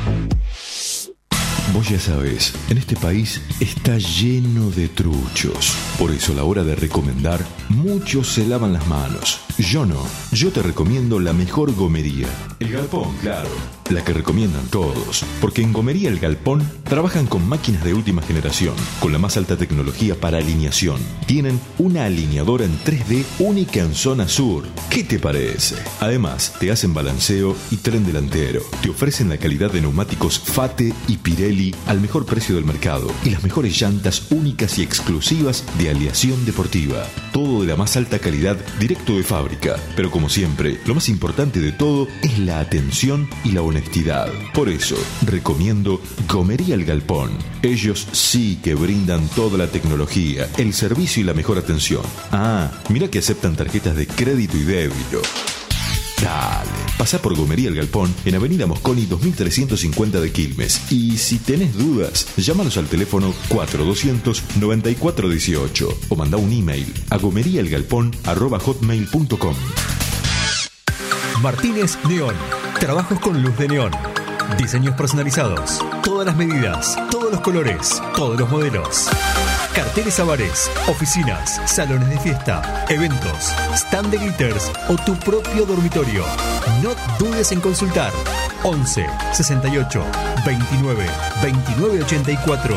Vos ya sabés, en este país está lleno de truchos. Por eso a la hora de recomendar, muchos se lavan las manos. Yo no. Yo te recomiendo la mejor gomería. El Galpón, claro. La que recomiendan todos. Porque en Gomería El Galpón trabajan con máquinas de última generación, con la más alta tecnología para alineación. Tienen una alineadora en 3D única en zona sur. ¿Qué te parece? Además, te hacen balanceo y tren delantero. Te ofrecen la calidad de neumáticos Fate y Pirelli al mejor precio del mercado y las mejores llantas únicas y exclusivas de aleación deportiva. Todo de la más alta calidad, directo de fábrica. Pero como siempre, lo más importante de todo es la atención y la honestidad. Por eso, recomiendo Gomería El Galpón. Ellos sí que brindan toda la tecnología, el servicio y la mejor atención. Ah, mira que aceptan tarjetas de crédito y débito. Dale, pasá por Gomería El Galpón en Avenida Mosconi 2350 de Quilmes. Y si tenés dudas, llámanos al teléfono 4200-9418 o mandá un email a gomeriaelgalpón@hotmail.com. Martínez Neón. Trabajos con luz de neón. Diseños personalizados. Todas las medidas, todos los colores, todos los modelos. Carteles a bares, oficinas, salones de fiesta, eventos, stand de glitters o tu propio dormitorio. No dudes en consultar. 11 68 29 29 84.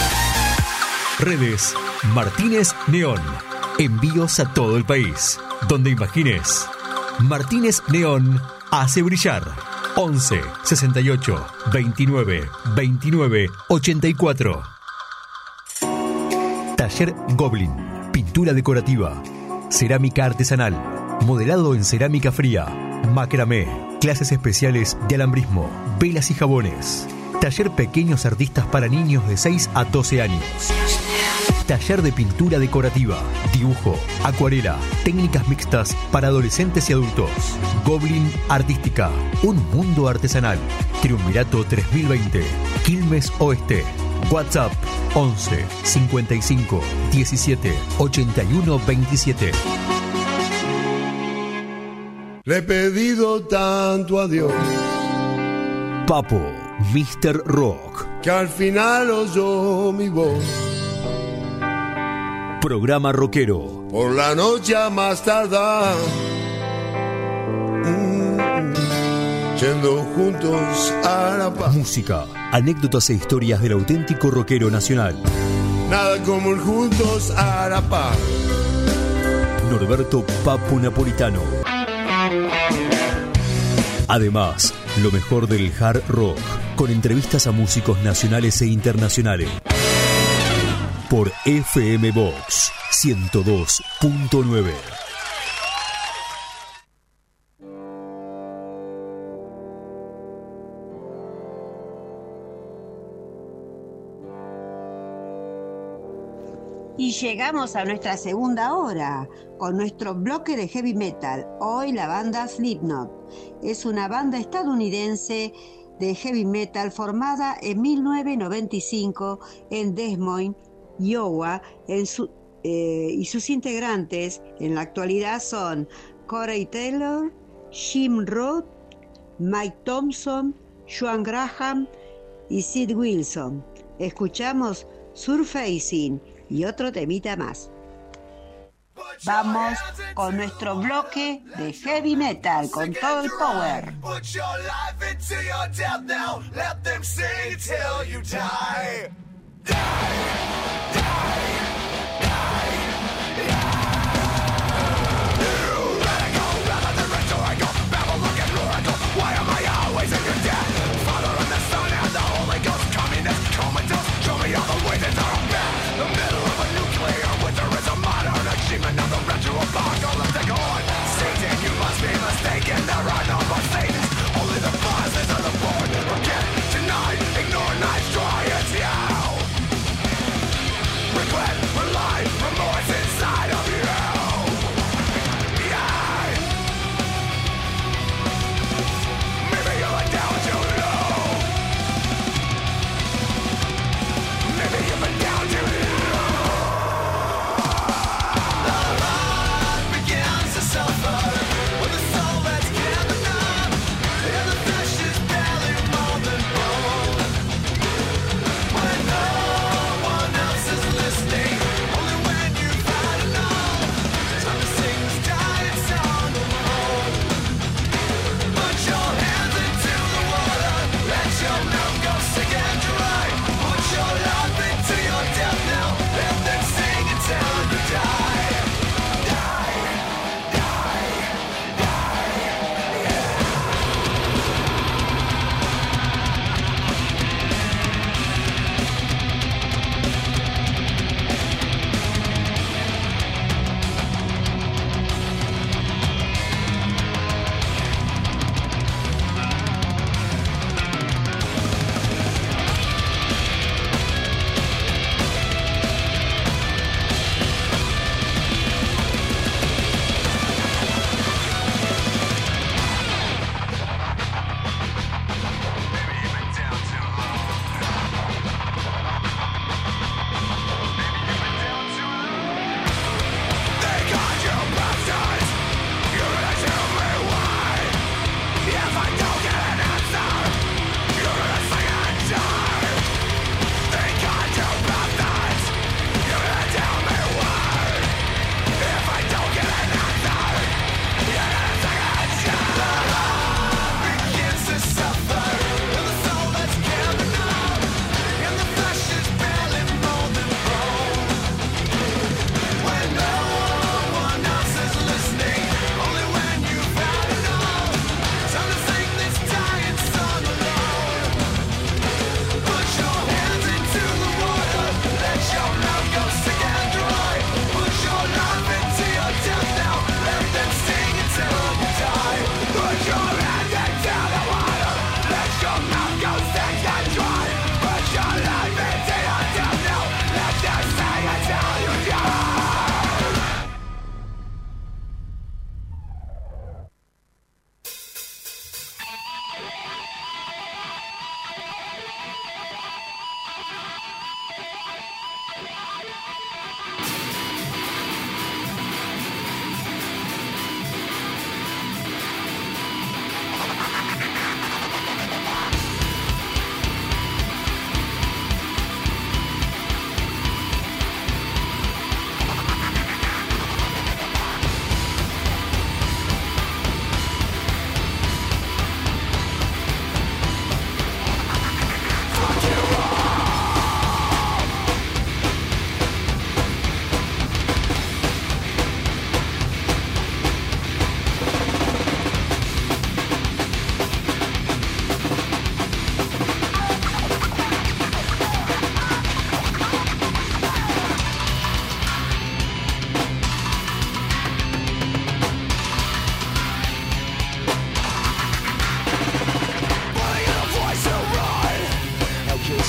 Redes Martínez Neón. Envíos a todo el país. Donde imagines. Martínez Neón hace brillar. 11 68 29 29 84. Taller Goblin. Pintura decorativa. Cerámica artesanal. Modelado en cerámica fría. Macramé. Clases especiales de alambrismo. Velas y jabones. Taller Pequeños Artistas para niños de 6 a 12 años. Taller de pintura decorativa, dibujo, acuarela, técnicas mixtas para adolescentes y adultos. Goblin Artística, un mundo artesanal. Triunvirato 3020, Quilmes Oeste. WhatsApp 11 55 17 81 27. Le he pedido tanto a Dios Papo, Mr. Rock. que al final oyó mi voz. Programa rockero. Por la noche a más tardar, yendo juntos a la paz. Música, anécdotas e historias del auténtico rockero nacional. Nada como el juntos a la paz. Norberto Papo Napolitano. Además, lo mejor del hard rock, con entrevistas a músicos nacionales e internacionales. Por FM Box 102.9. Y llegamos a nuestra segunda hora con nuestro bloque de heavy metal. Hoy la banda Slipknot es una banda estadounidense de heavy metal formada en 1995 en Des Moines, Iowa, y sus integrantes en la actualidad son Corey Taylor, Jim Roth, Mike Thompson, Joan Graham y Sid Wilson. Escuchamos Surfacing y otro temita más. Vamos con nuestro bloque de heavy metal con todo el power.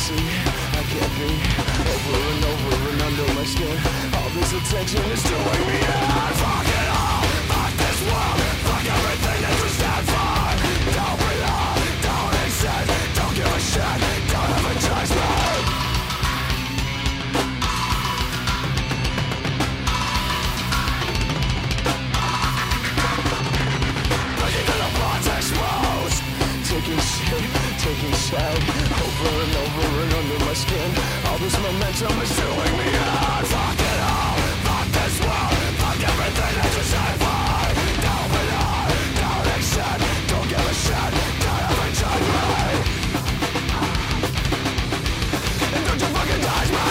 see, I can't be over and over and under my skin. All this attention is doing me in. Fuck it all, fuck this world, fuck everything that you stand for. Don't belong, don't exist, don't give a shit, don't ever judge me. Taking shape over and over and under my skin. All this momentum is doing me out. Fuck it all, fuck this world, fuck everything that you stand for. Don't belong, don't accept, don't give a shit, don't ever judge me. And don't you fucking judge me.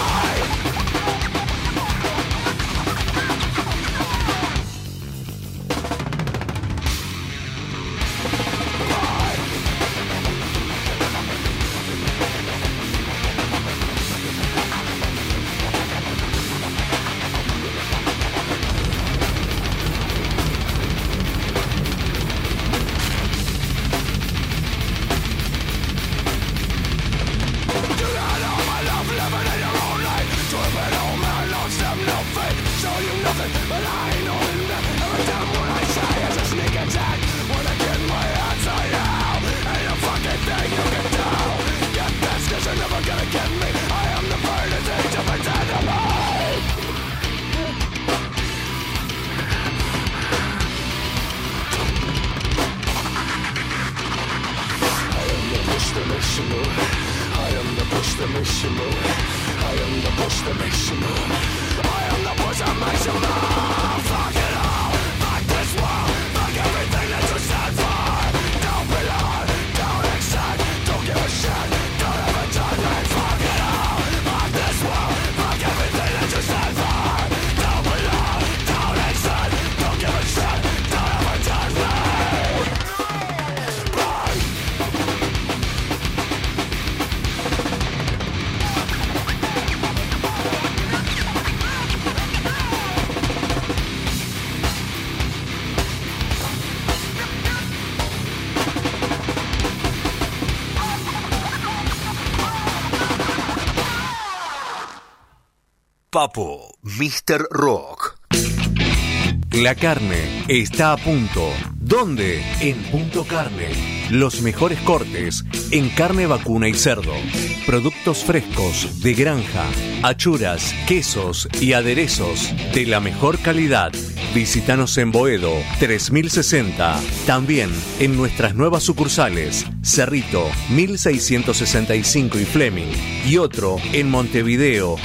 Papo, Mr. Rock. La carne está a punto. ¿Dónde? En Punto Carne. Los mejores cortes en carne vacuna y cerdo. Productos frescos de granja, achuras, quesos y aderezos de la mejor calidad. Visítanos en Boedo 3060. También en nuestras nuevas sucursales Cerrito 1665 y Fleming. Y otro en Montevideo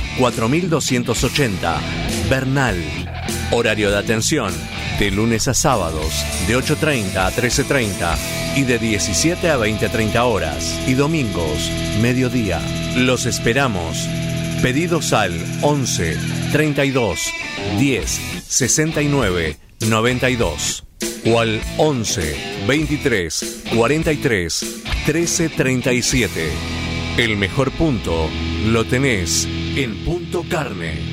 4280. Bernal. Horario de atención de lunes a sábados de 8:30 a 13:30 y de 17 a 20:30 horas. Y domingos, mediodía. Los esperamos. Pedidos al 11 32 10 69 92 o al 11 23 43 13 37. El mejor punto lo tenés en Punto Carne.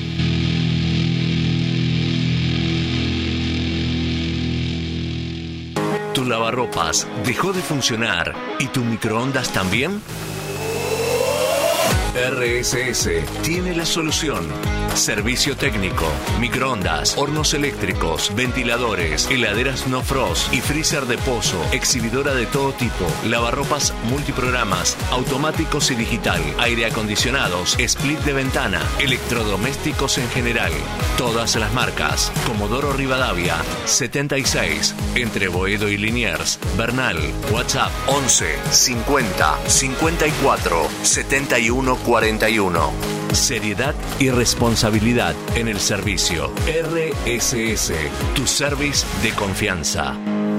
¿Tu lavarropas dejó de funcionar y tu microondas también? RSS tiene la solución. Servicio técnico, microondas, hornos eléctricos, ventiladores, heladeras no frost y freezer de pozo, exhibidora de todo tipo, lavarropas multiprogramas, automáticos y digital, aire acondicionados, split de ventana, electrodomésticos en general. Todas las marcas. Comodoro Rivadavia 76, entre Boedo y Liniers, Bernal. WhatsApp 11 50 54 71 41. Seriedad y responsabilidad en el servicio. RSS, tu service de confianza.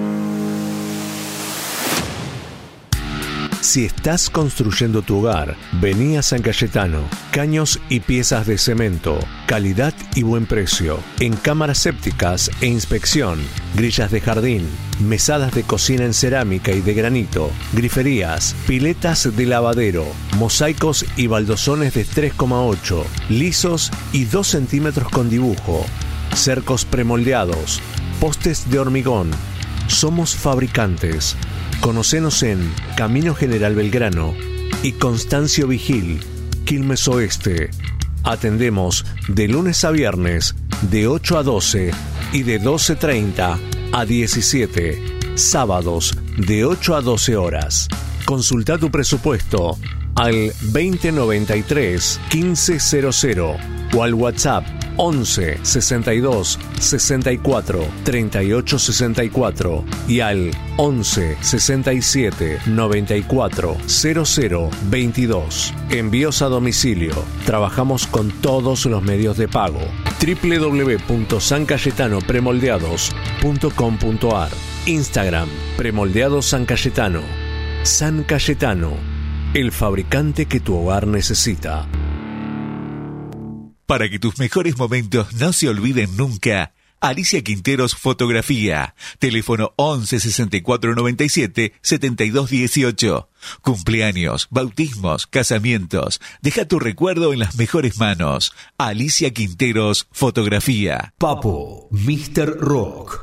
Si estás construyendo tu hogar, vení a San Cayetano. Caños y piezas de cemento, calidad y buen precio. En cámaras sépticas e inspección, grillas de jardín, mesadas de cocina en cerámica y de granito, griferías, piletas de lavadero, mosaicos y baldosones de 3,8, lisos y 2 centímetros con dibujo, cercos premoldeados, postes de hormigón. Somos fabricantes. Conocenos en Camino General Belgrano, y Constancio Vigil, Quilmes Oeste. Atendemos de lunes a viernes de 8 a 12 y de 12:30 a 17. Sábados de 8 a 12 horas. Consulta tu presupuesto al 2093 1500 o al WhatsApp 11 62 64 38 64 y al 11 67 94 00 22. Envíos a domicilio. Trabajamos con todos los medios de pago. www.sancayetanopremoldeados.com.ar. Instagram Premoldeados San Cayetano. San Cayetano, el fabricante que tu hogar necesita. Para que tus mejores momentos no se olviden nunca, Alicia Quinteros Fotografía. Teléfono 11 64 97 72 18. Cumpleaños, bautismos, casamientos. Deja tu recuerdo en las mejores manos. Alicia Quinteros Fotografía. Papo, Mr. Rock.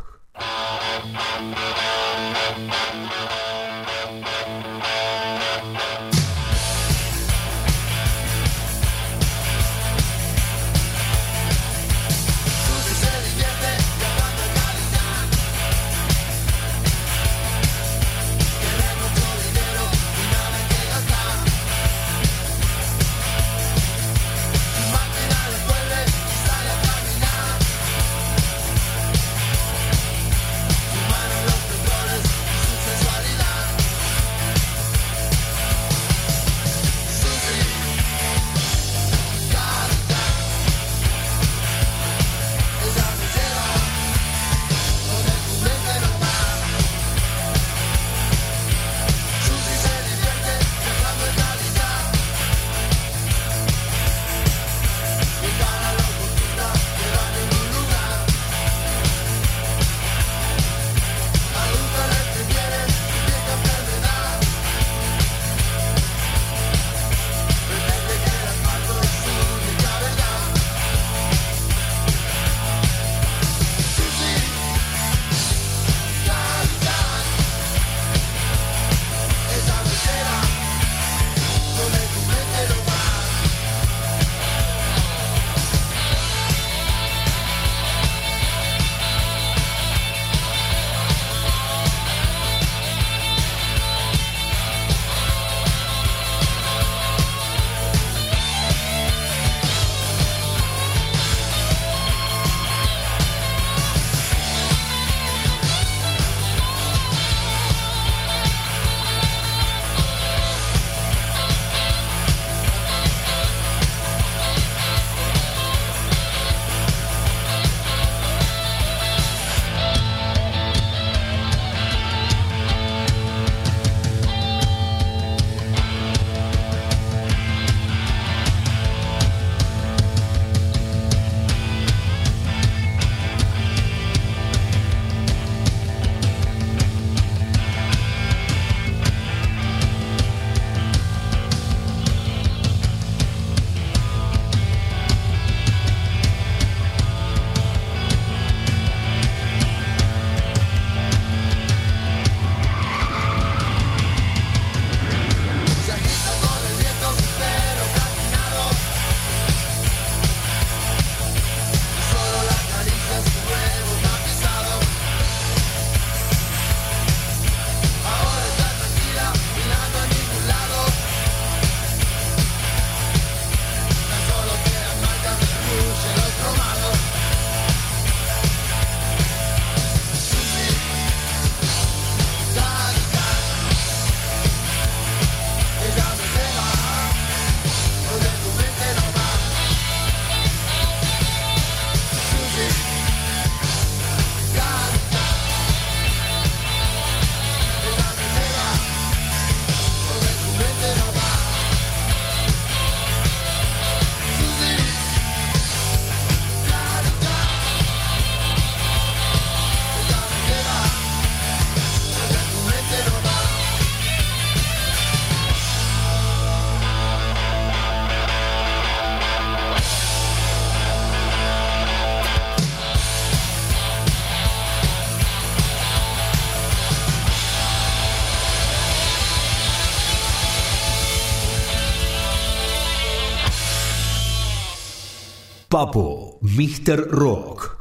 Papo, Mr. Rock.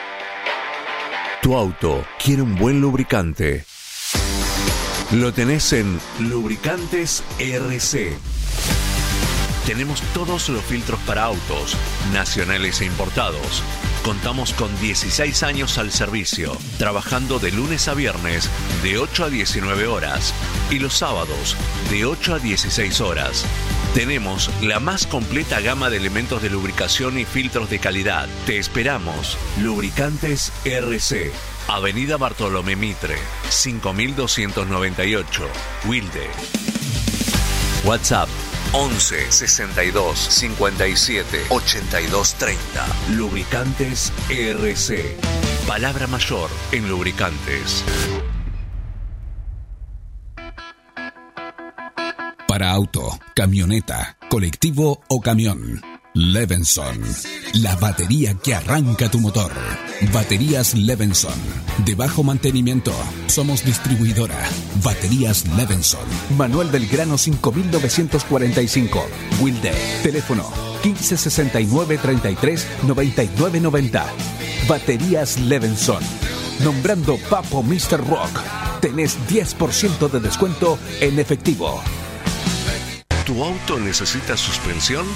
Tu auto quiere un buen lubricante. Lo tenés en Lubricantes RC. Tenemos todos los filtros para autos, nacionales e importados. Contamos con 16 años al servicio, trabajando de lunes a viernes de 8 a 19 horas y los sábados de 8 a 16 horas. Tenemos la más completa gama de elementos de lubricación y filtros de calidad. Te esperamos. Lubricantes RC. Avenida Bartolomé Mitre, 5298, Wilde. WhatsApp 11 62 57 82 30. Lubricantes RC. Palabra mayor en lubricantes. Para auto, camioneta, colectivo o camión. Levenson, la batería que arranca tu motor. Baterías Levenson, de bajo mantenimiento. Somos distribuidora. Baterías Levenson. Manuel Belgrano 5945, Wilde. Teléfono 1569 33 99 90. Baterías Levenson. Nombrando Papo Mr. Rock, tenés 10% de descuento en efectivo. ¿Tu auto necesita suspensión?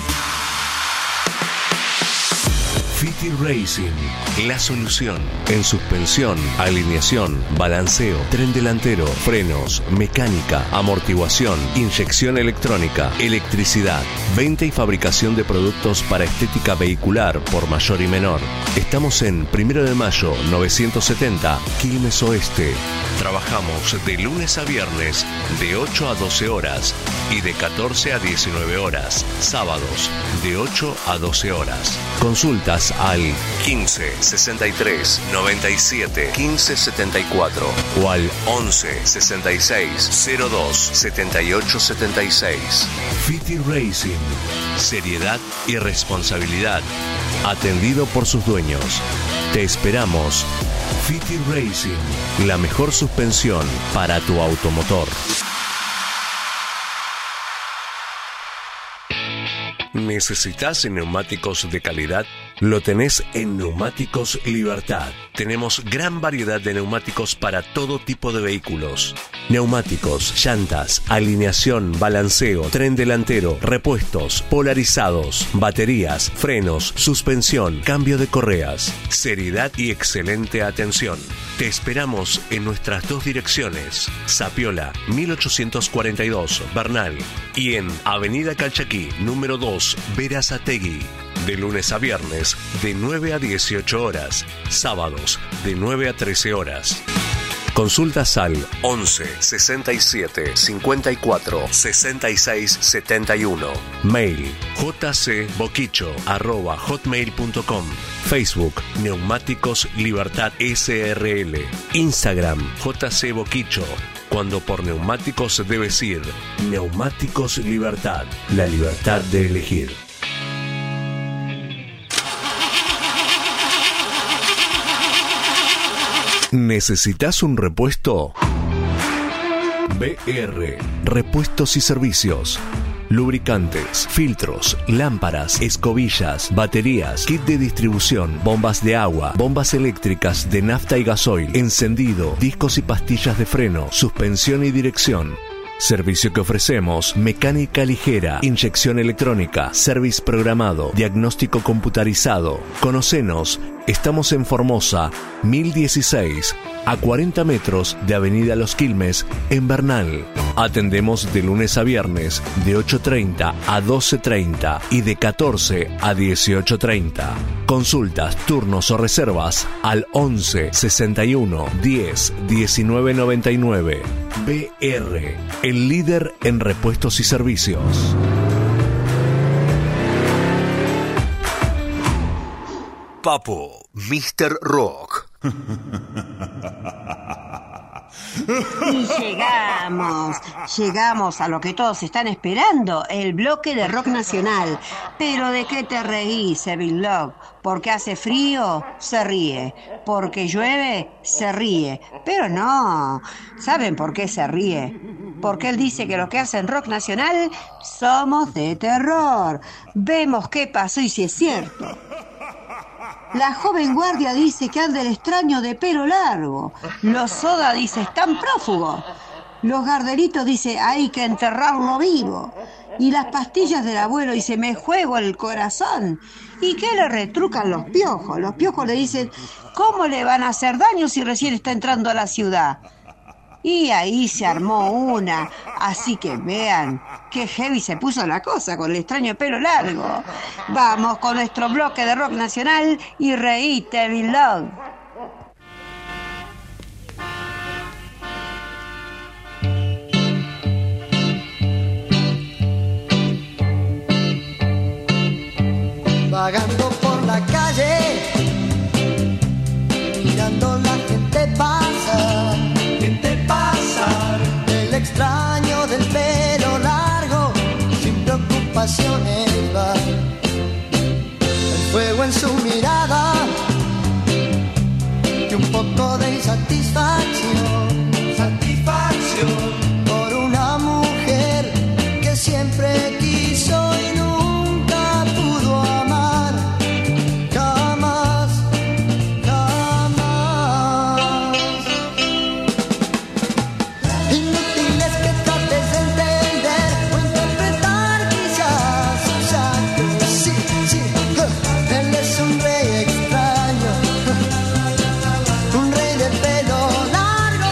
Fiti Racing, la solución en suspensión, alineación, balanceo, tren delantero, frenos, mecánica, amortiguación, inyección electrónica, electricidad, venta y fabricación de productos para estética vehicular por mayor y menor. Estamos en 1 de Mayo 970, Quilmes Oeste. Trabajamos de lunes a viernes de 8 a 12 horas y de 14 a 19 horas, sábados de 8 a 12 horas. Consultas al 15 63 97 15 74 o al 11 66 02 78 76. Fiti Racing, seriedad y responsabilidad, atendido por sus dueños. Te esperamos. Fiti Racing, la mejor suspensión para tu automotor. ¿Necesitas neumáticos de calidad? Lo tenés en Neumáticos Libertad. Tenemos gran variedad de neumáticos para todo tipo de vehículos. Neumáticos, llantas, alineación, balanceo, tren delantero, repuestos, polarizados, baterías, frenos, suspensión, cambio de correas. Seriedad y excelente atención. Te esperamos en nuestras dos direcciones. Sapiola, 1842, Bernal. Y en Avenida Calchaquí, número 2, Berazategui. De lunes a viernes, de 9 a 18 horas. Sábados, de 9 a 13 horas. Consultas al 11 67 54 66 71. Mail jcboquicho@hotmail.com. Facebook Neumáticos Libertad SRL. Instagram JC Boquicho. Cuando por neumáticos debes ir. Neumáticos Libertad. La libertad de elegir. ¿Necesitas un repuesto? BR, repuestos y servicios. Lubricantes, filtros, lámparas, escobillas, baterías, kit de distribución, bombas de agua, bombas eléctricas de nafta y gasoil, encendido, discos y pastillas de freno, suspensión y dirección. Servicio que ofrecemos: mecánica ligera, inyección electrónica, service programado, diagnóstico computarizado. Conocenos, estamos en Formosa, 1016, a 40 metros de Avenida Los Quilmes, en Bernal. Atendemos de lunes a viernes, de 8:30 a 12:30 y de 14 a 18:30. Consultas, turnos o reservas al 11 61 10 19 99. BR, el líder en repuestos y servicios. Papo, Mr. Rock. Y llegamos a lo que todos están esperando, el bloque de rock nacional. Pero ¿de qué te reís, Evil Love? Porque hace frío, se ríe. Porque llueve, se ríe. Pero no, ¿saben por qué se ríe? Porque él dice que los que hacen rock nacional somos de terror. Vemos qué pasó y si es cierto. La joven guardia dice que anda el extraño de pelo largo. Los Soda dice están prófugos. Los Gardelitos dice hay que enterrarlo vivo. Y las pastillas del abuelo dice me juego el corazón. ¿Y qué le retrucan los Piojos? Los Piojos le dicen ¿cómo le van a hacer daño si recién está entrando a la ciudad? Y ahí se armó una. Así que vean qué heavy se puso la cosa con el extraño pelo largo. Vamos con nuestro bloque de rock nacional y reíte, Evil Love. Vagando por la calle, mirando la gente pasar. El extraño del pelo largo, sin preocupaciones va. El fuego en su mirada y un poco de insatisfacción. Por una mujer que siempre quiso y nunca pudo amar. Jamás. Inútiles que trates de entender o interpretar quizás sus actos. Sí, él es un rey extraño, un rey de pelo largo.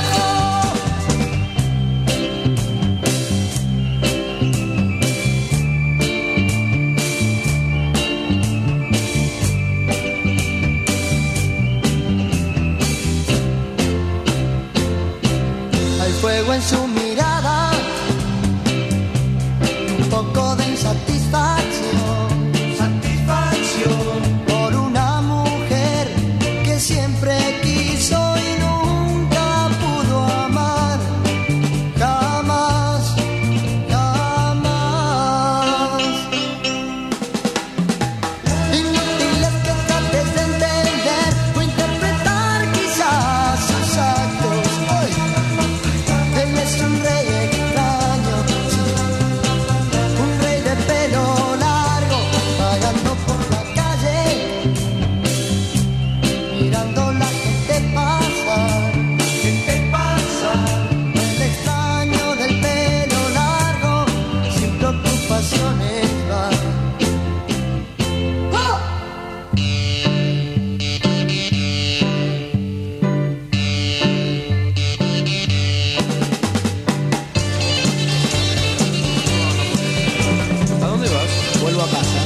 Hay fuego en su mirada, un poco de insatisfacción. Por una mujer que siempre quiso y nunca pudo amar. Jamás. Inútiles que trates de entender o interpretar quizás sus actos. Él es un rey extraño, un rey de pelo largo, vagando por la calle, mirando la gente pasar. El extraño del pelo largo, sin preocupaciones va. ¿A dónde vas? Vuelvo a casa.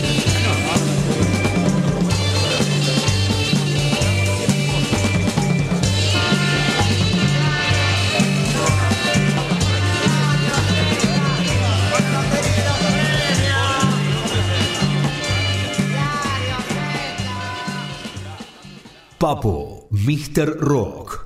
Papo, Mr. Rock.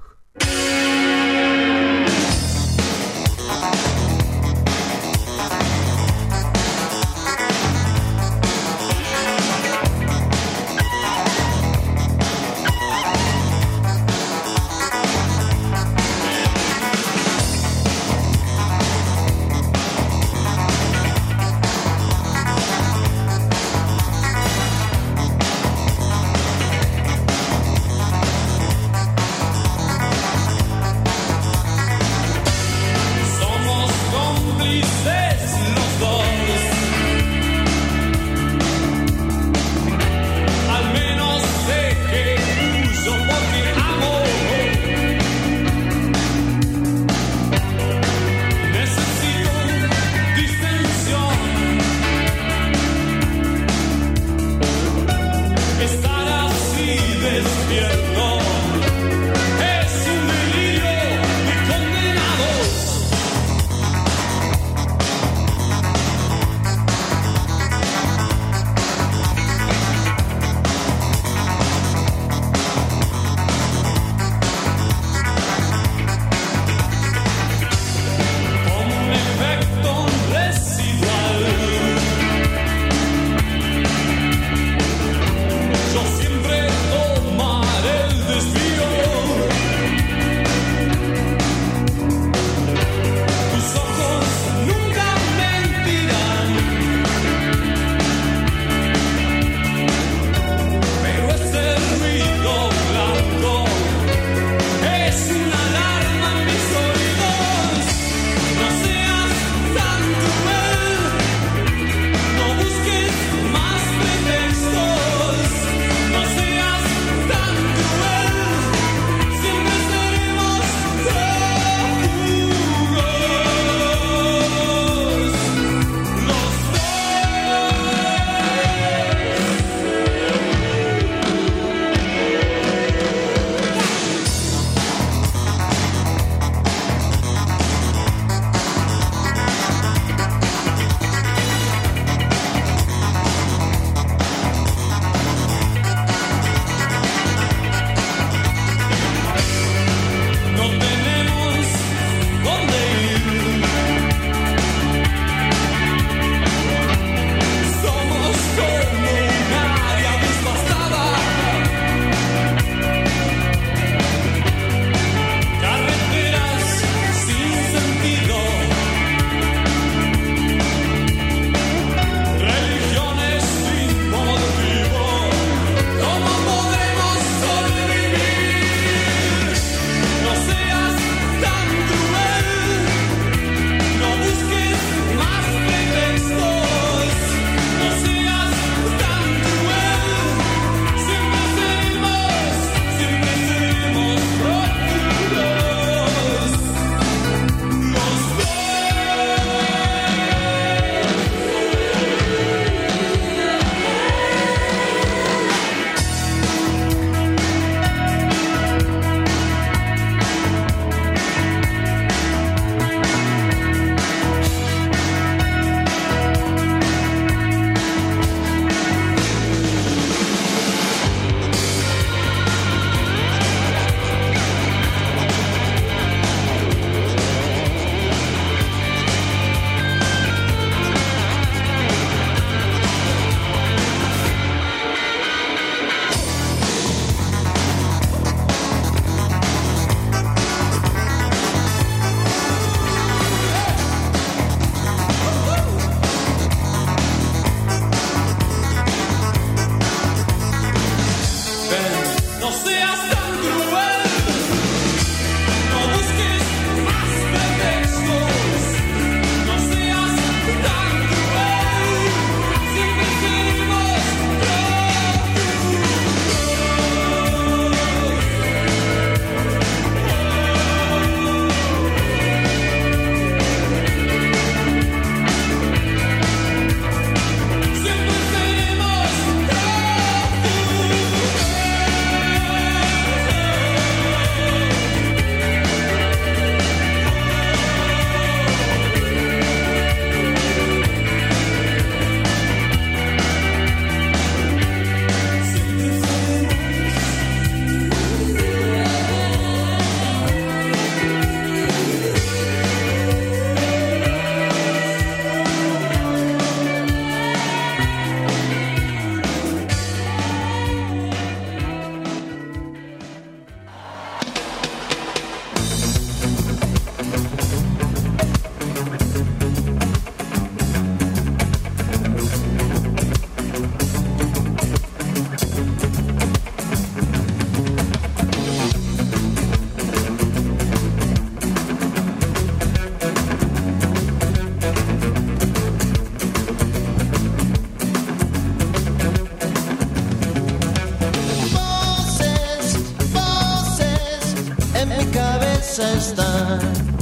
cabeza están.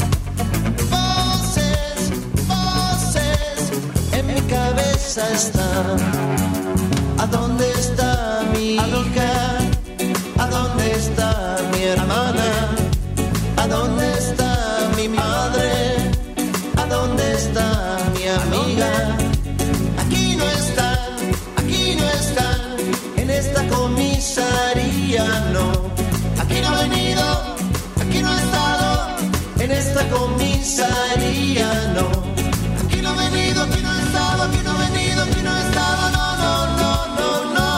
Voces, voces, en mi cabeza están. ¿A dónde está mi hija? ¿A dónde está mi hermana? ¿A dónde está mi madre? ¿A dónde está mi amiga? Aquí no están, en esta comisaría no. Aquí no he venido, aquí no he estado, en esta comisaría no. Aquí no he venido, aquí no he estado, aquí no he venido, aquí no he estado, no, no, no, no, no.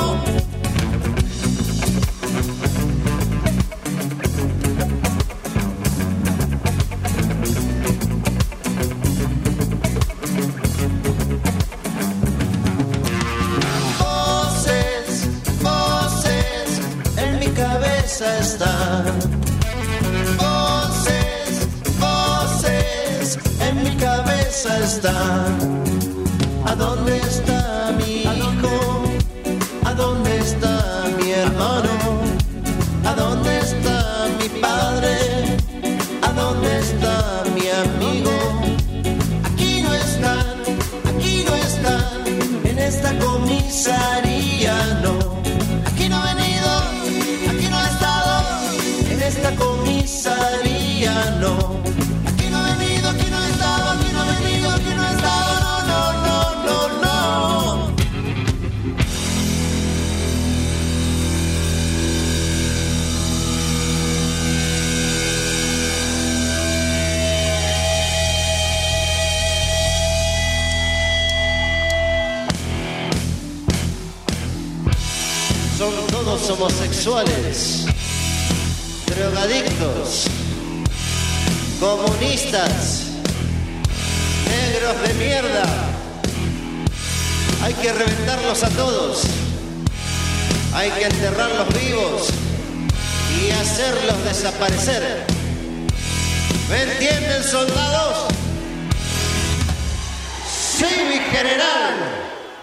Voces, voces, en mi cabeza están. Voces, voces, en mi cabeza están. ¿A dónde está mi hijo? ¿A dónde está mi hermano? ¿A dónde está mi padre? ¿A dónde está mi amigo? Aquí no están, en esta comisaría no. Aquí no he venido, aquí no he estado, en esta comisaría no. Aquí no he venido, aquí no he estado, aquí no he venido, aquí no he estado, no, no, no, no, no. Son todos homosexuales, drogadictos, comunistas, negros de mierda. Hay que reventarlos a todos. Hay que enterrarlos vivos y hacerlos desaparecer. ¿Me entienden, soldados? Sí, mi general.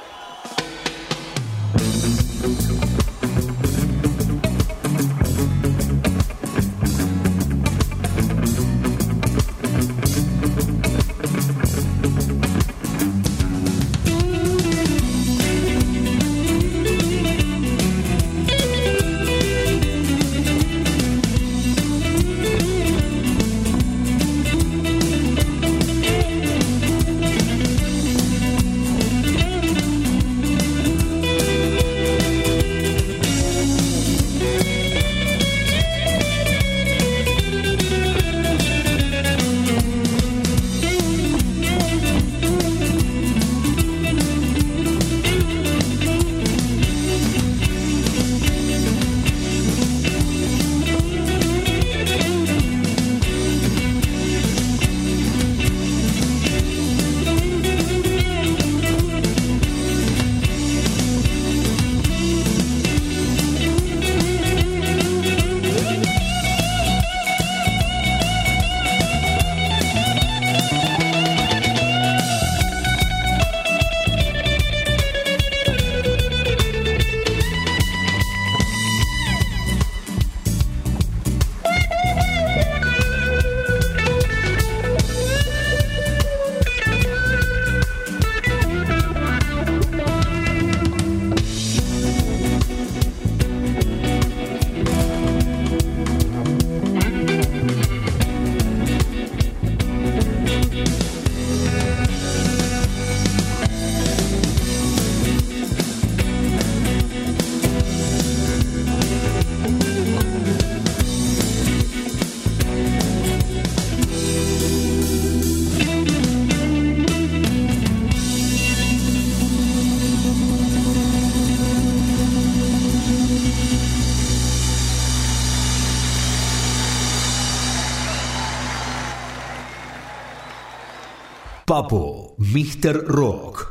Papo, Mr. Rock.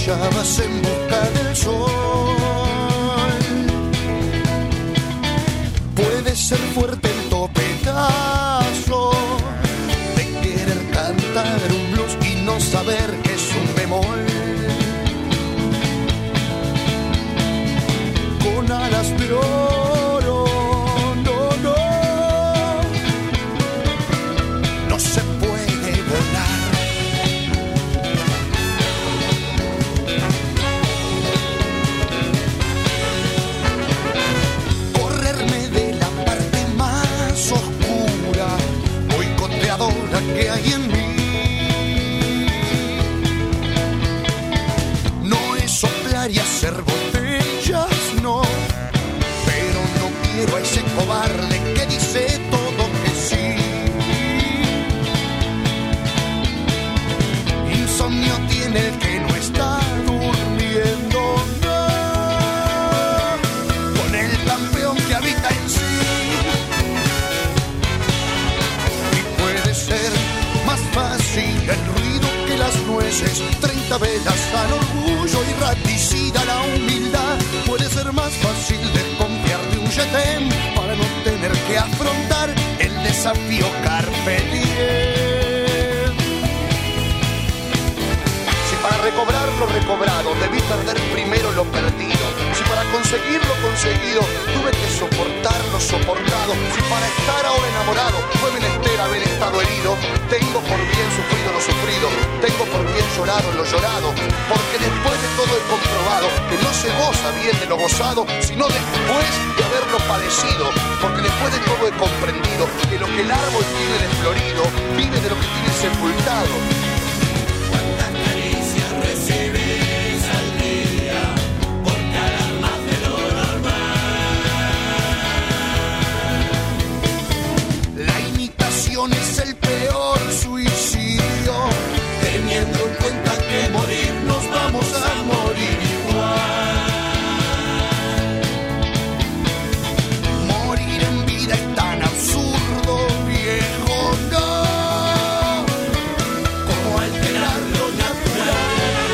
marchabas en busca del sol. Puede ser fuerte el topetazo de querer cantar un blues y no saber que es un bemol. Con alas de oro, no se puede volar. Correrme de la parte más oscura, boicoteadora que hay en mí. No es soplar y hacer botellas, no, pero no quiero a ese cobarde que dice todo que sí. Insomnio tiene el que no está durmiendo, no, con el campeón que habita en sí. Y puede ser más fácil el ruido que las nueces, 30 velas al orgullo y raticida la humildad. Puede ser más fácil desconfiar de un jetén para no tener que afrontar el desafío carpe diem. Si para recobrar lo recobrado debí perder primero lo perdido, si para conseguir lo conseguido tuve que soportar lo soportado, si para estar ahora enamorado fue menester haber estado herido, tengo por bien sufrido lo sufrido, tengo por bien llorado lo llorado, porque después de todo he comprobado que no se goza bien de lo gozado, sino después de haberlo padecido, porque después de todo he comprendido que lo que el árbol tiene de florido vive de lo que tiene sepultado. Cuántas caricias recibís al día por cada más de lo normal. La imitación es el peor suicidio, teniendo en cuenta que morir nos vamos a morir igual. Morir en vida es tan absurdo, viejo, no, como alterar lo natural.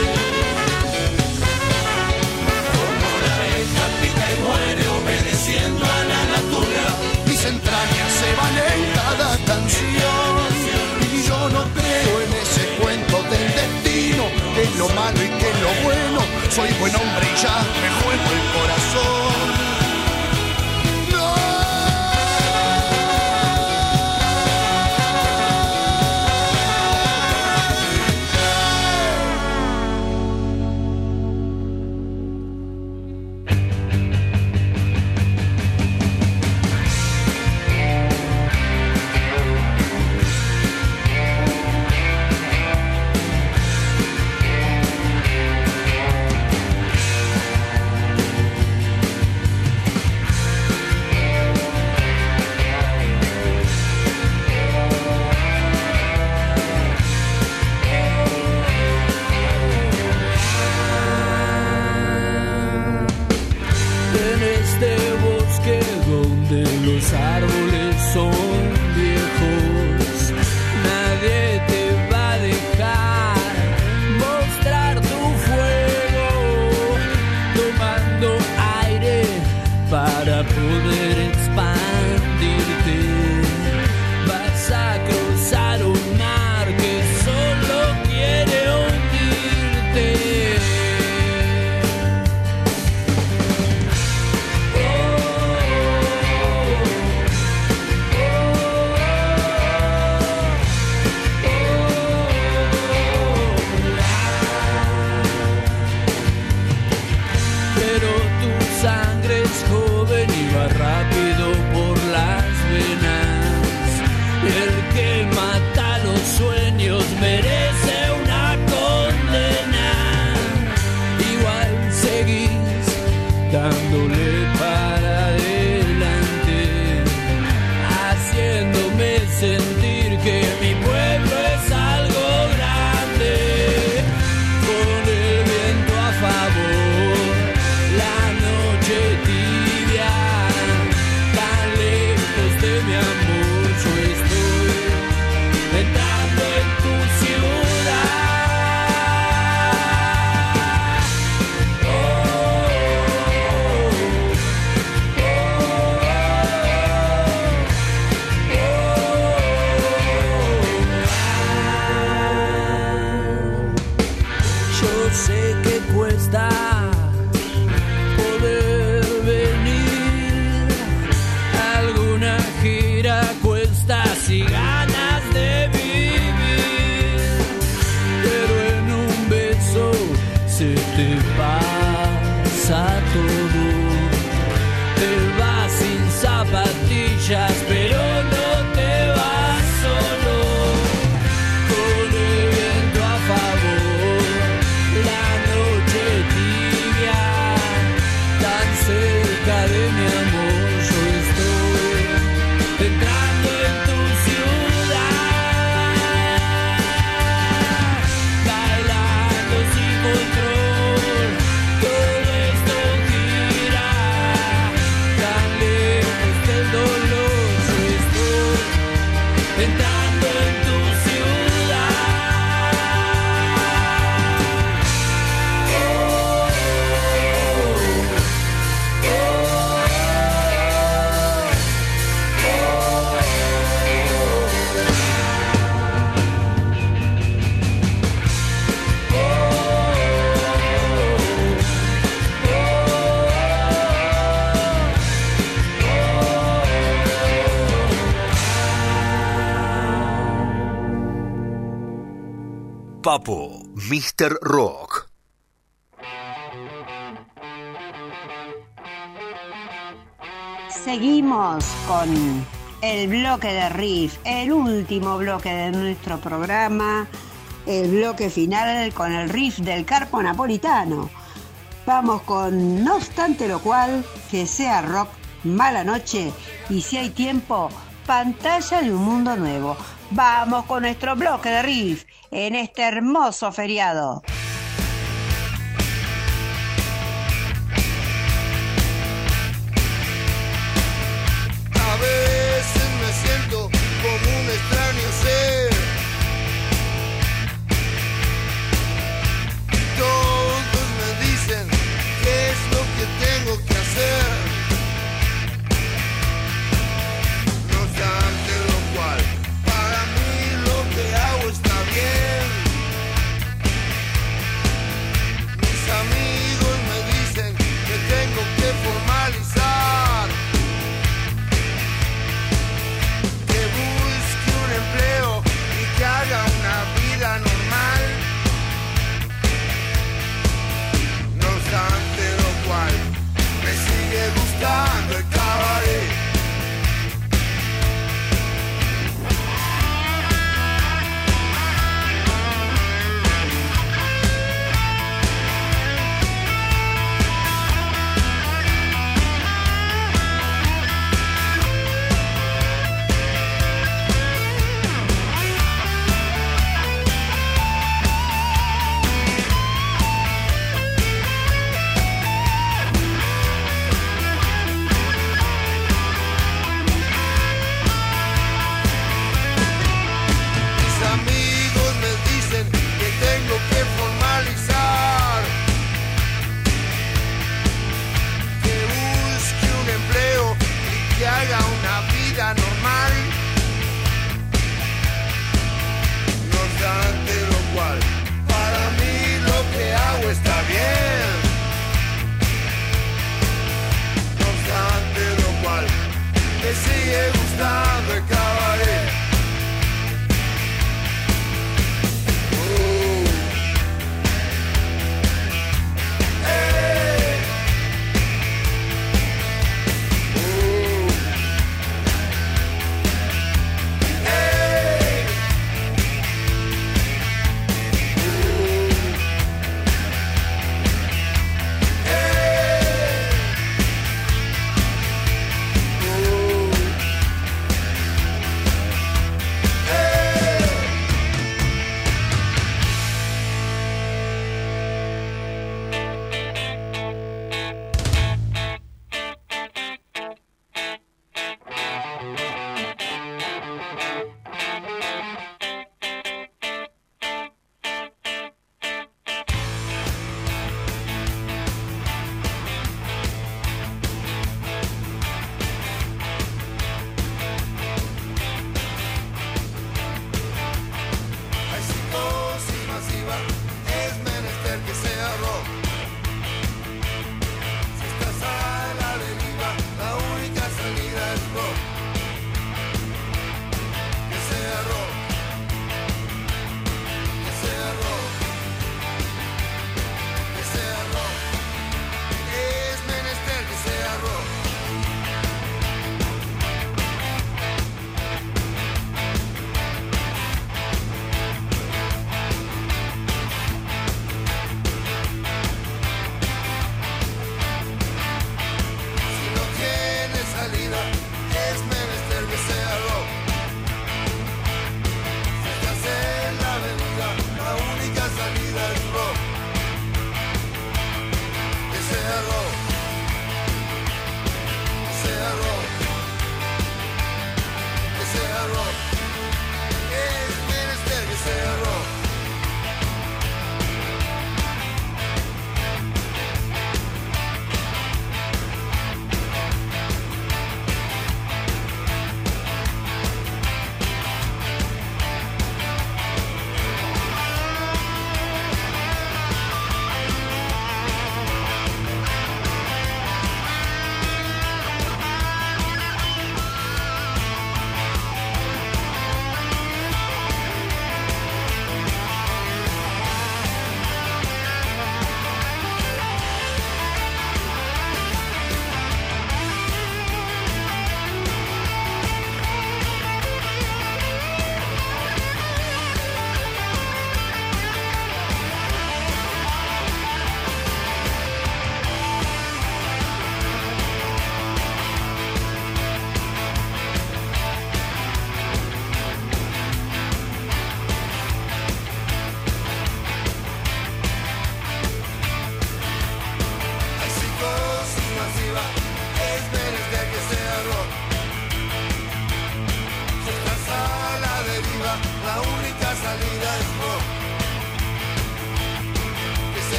Como la abeja pica y muere obedeciendo a la natura. Mis entrañas se van en cada canción y yo no creo en ese cuento del destino, que es lo malo y que es lo bueno. Soy buen hombre y ya me juego el corazón. En este bosque donde los árboles son viejos, nadie te va a dejar mostrar tu fuego, tomando aire para poder expandirte. Vas a cruzar un mar que solo quiere hundirte. Pero tu sangre es joven y va rápido por las venas. El que mata los sueños merece una condena. Igual seguís dándole para adelante, haciéndome sentir que mi pueblo es algo grande. Con el viento a favor, la noche tibia, tan lejos de mi amor, yo estoy entrando en tu ciudad. Papo, Mr. Rock. Seguimos con el bloque de riff, el último bloque de nuestro programa, el bloque final con el riff del Carpo Napolitano. Vamos con No obstante lo cual, que sea rock, mala noche y si hay tiempo, pantalla de un mundo nuevo. Vamos con nuestro bloque de riff en este hermoso feriado. A veces me siento como un extraño ser. Todos me dicen qué es lo que tengo que hacer. No obstante lo cual, para mí lo que hago está bien.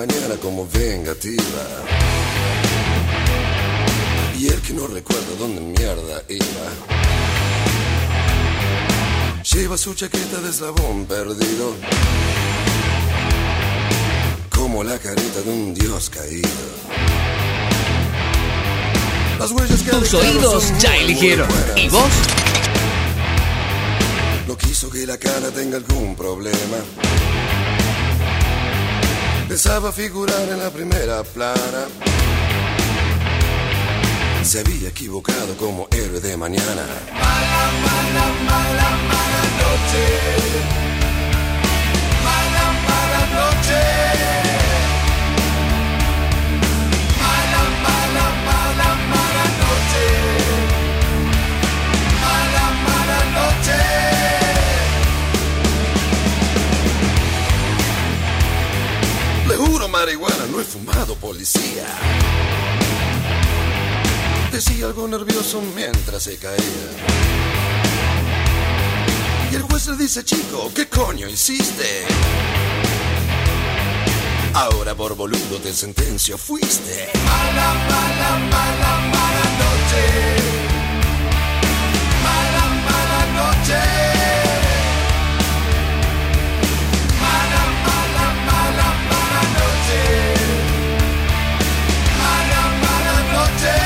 mañana como vengativa. Y el que no recuerda dónde mierda iba, lleva su chaqueta de eslabón perdido, como la careta de un dios caído. Las huellas que tus oídos ya eligieron. ¿Y vos? No quiso que la cara tenga algún problema. Pensaba figurar en la primera plana. Se había equivocado como héroe de mañana. Mala, mala, mala, mala noche. Mala, mala noche. Mala, mala, mala, mala noche. Mala, mala noche. Le juro, marihuana, no he fumado, policía. Decía algo nervioso mientras se caía. Y el juez le dice, chico, ¿qué coño hiciste? Ahora por boludo te sentencio fuiste. Mala, mala, mala, mala noche. Mala, mala noche. Mala, mala, mala, mala noche. Mala, mala noche.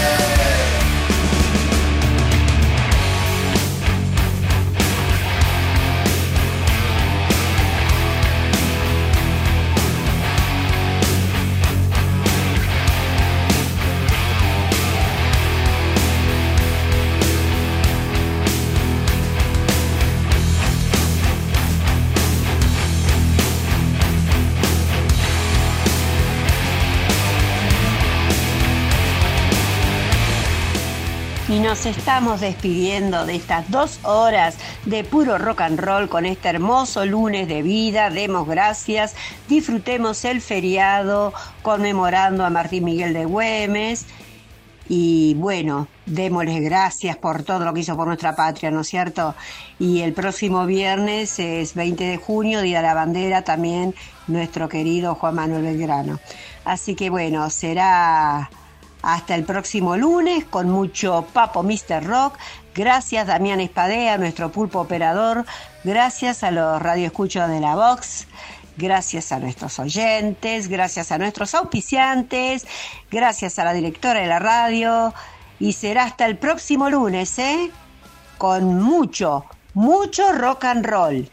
Y nos estamos despidiendo de estas 2 horas de puro rock and roll con este hermoso lunes de vida. Demos gracias, disfrutemos el feriado conmemorando a Martín Miguel de Güemes. Y bueno, démosles gracias por todo lo que hizo por nuestra patria, ¿no es cierto? Y el próximo viernes es 20 de junio, Día de la Bandera, también nuestro querido Juan Manuel Belgrano. Así que bueno, será hasta el próximo lunes con mucho Papo Mr. Rock. Gracias Damián Espadea, nuestro pulpo operador. Gracias a los radioescuchos de la Vox. Gracias a nuestros oyentes. Gracias a nuestros auspiciantes. Gracias a la directora de la radio. Y será hasta el próximo lunes, con mucho, mucho rock and roll.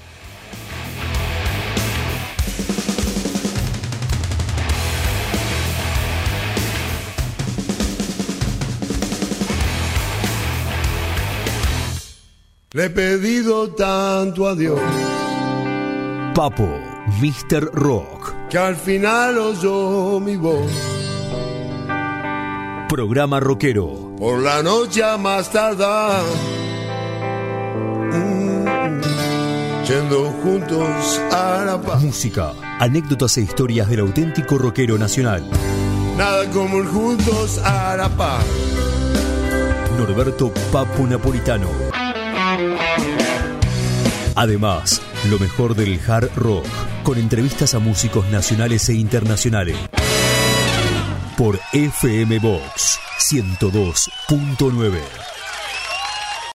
Le he pedido tanto a Dios, Papo, Mr. Rock, que al final oyó mi voz. Programa rockero. Por la noche a más tardar, yendo juntos a la paz. Música, anécdotas e historias del auténtico rockero nacional. Nada como el juntos a la paz. Norberto Papo Napolitano. Además, lo mejor del hard rock, con entrevistas a músicos nacionales e internacionales. Por FM Vox 102.9.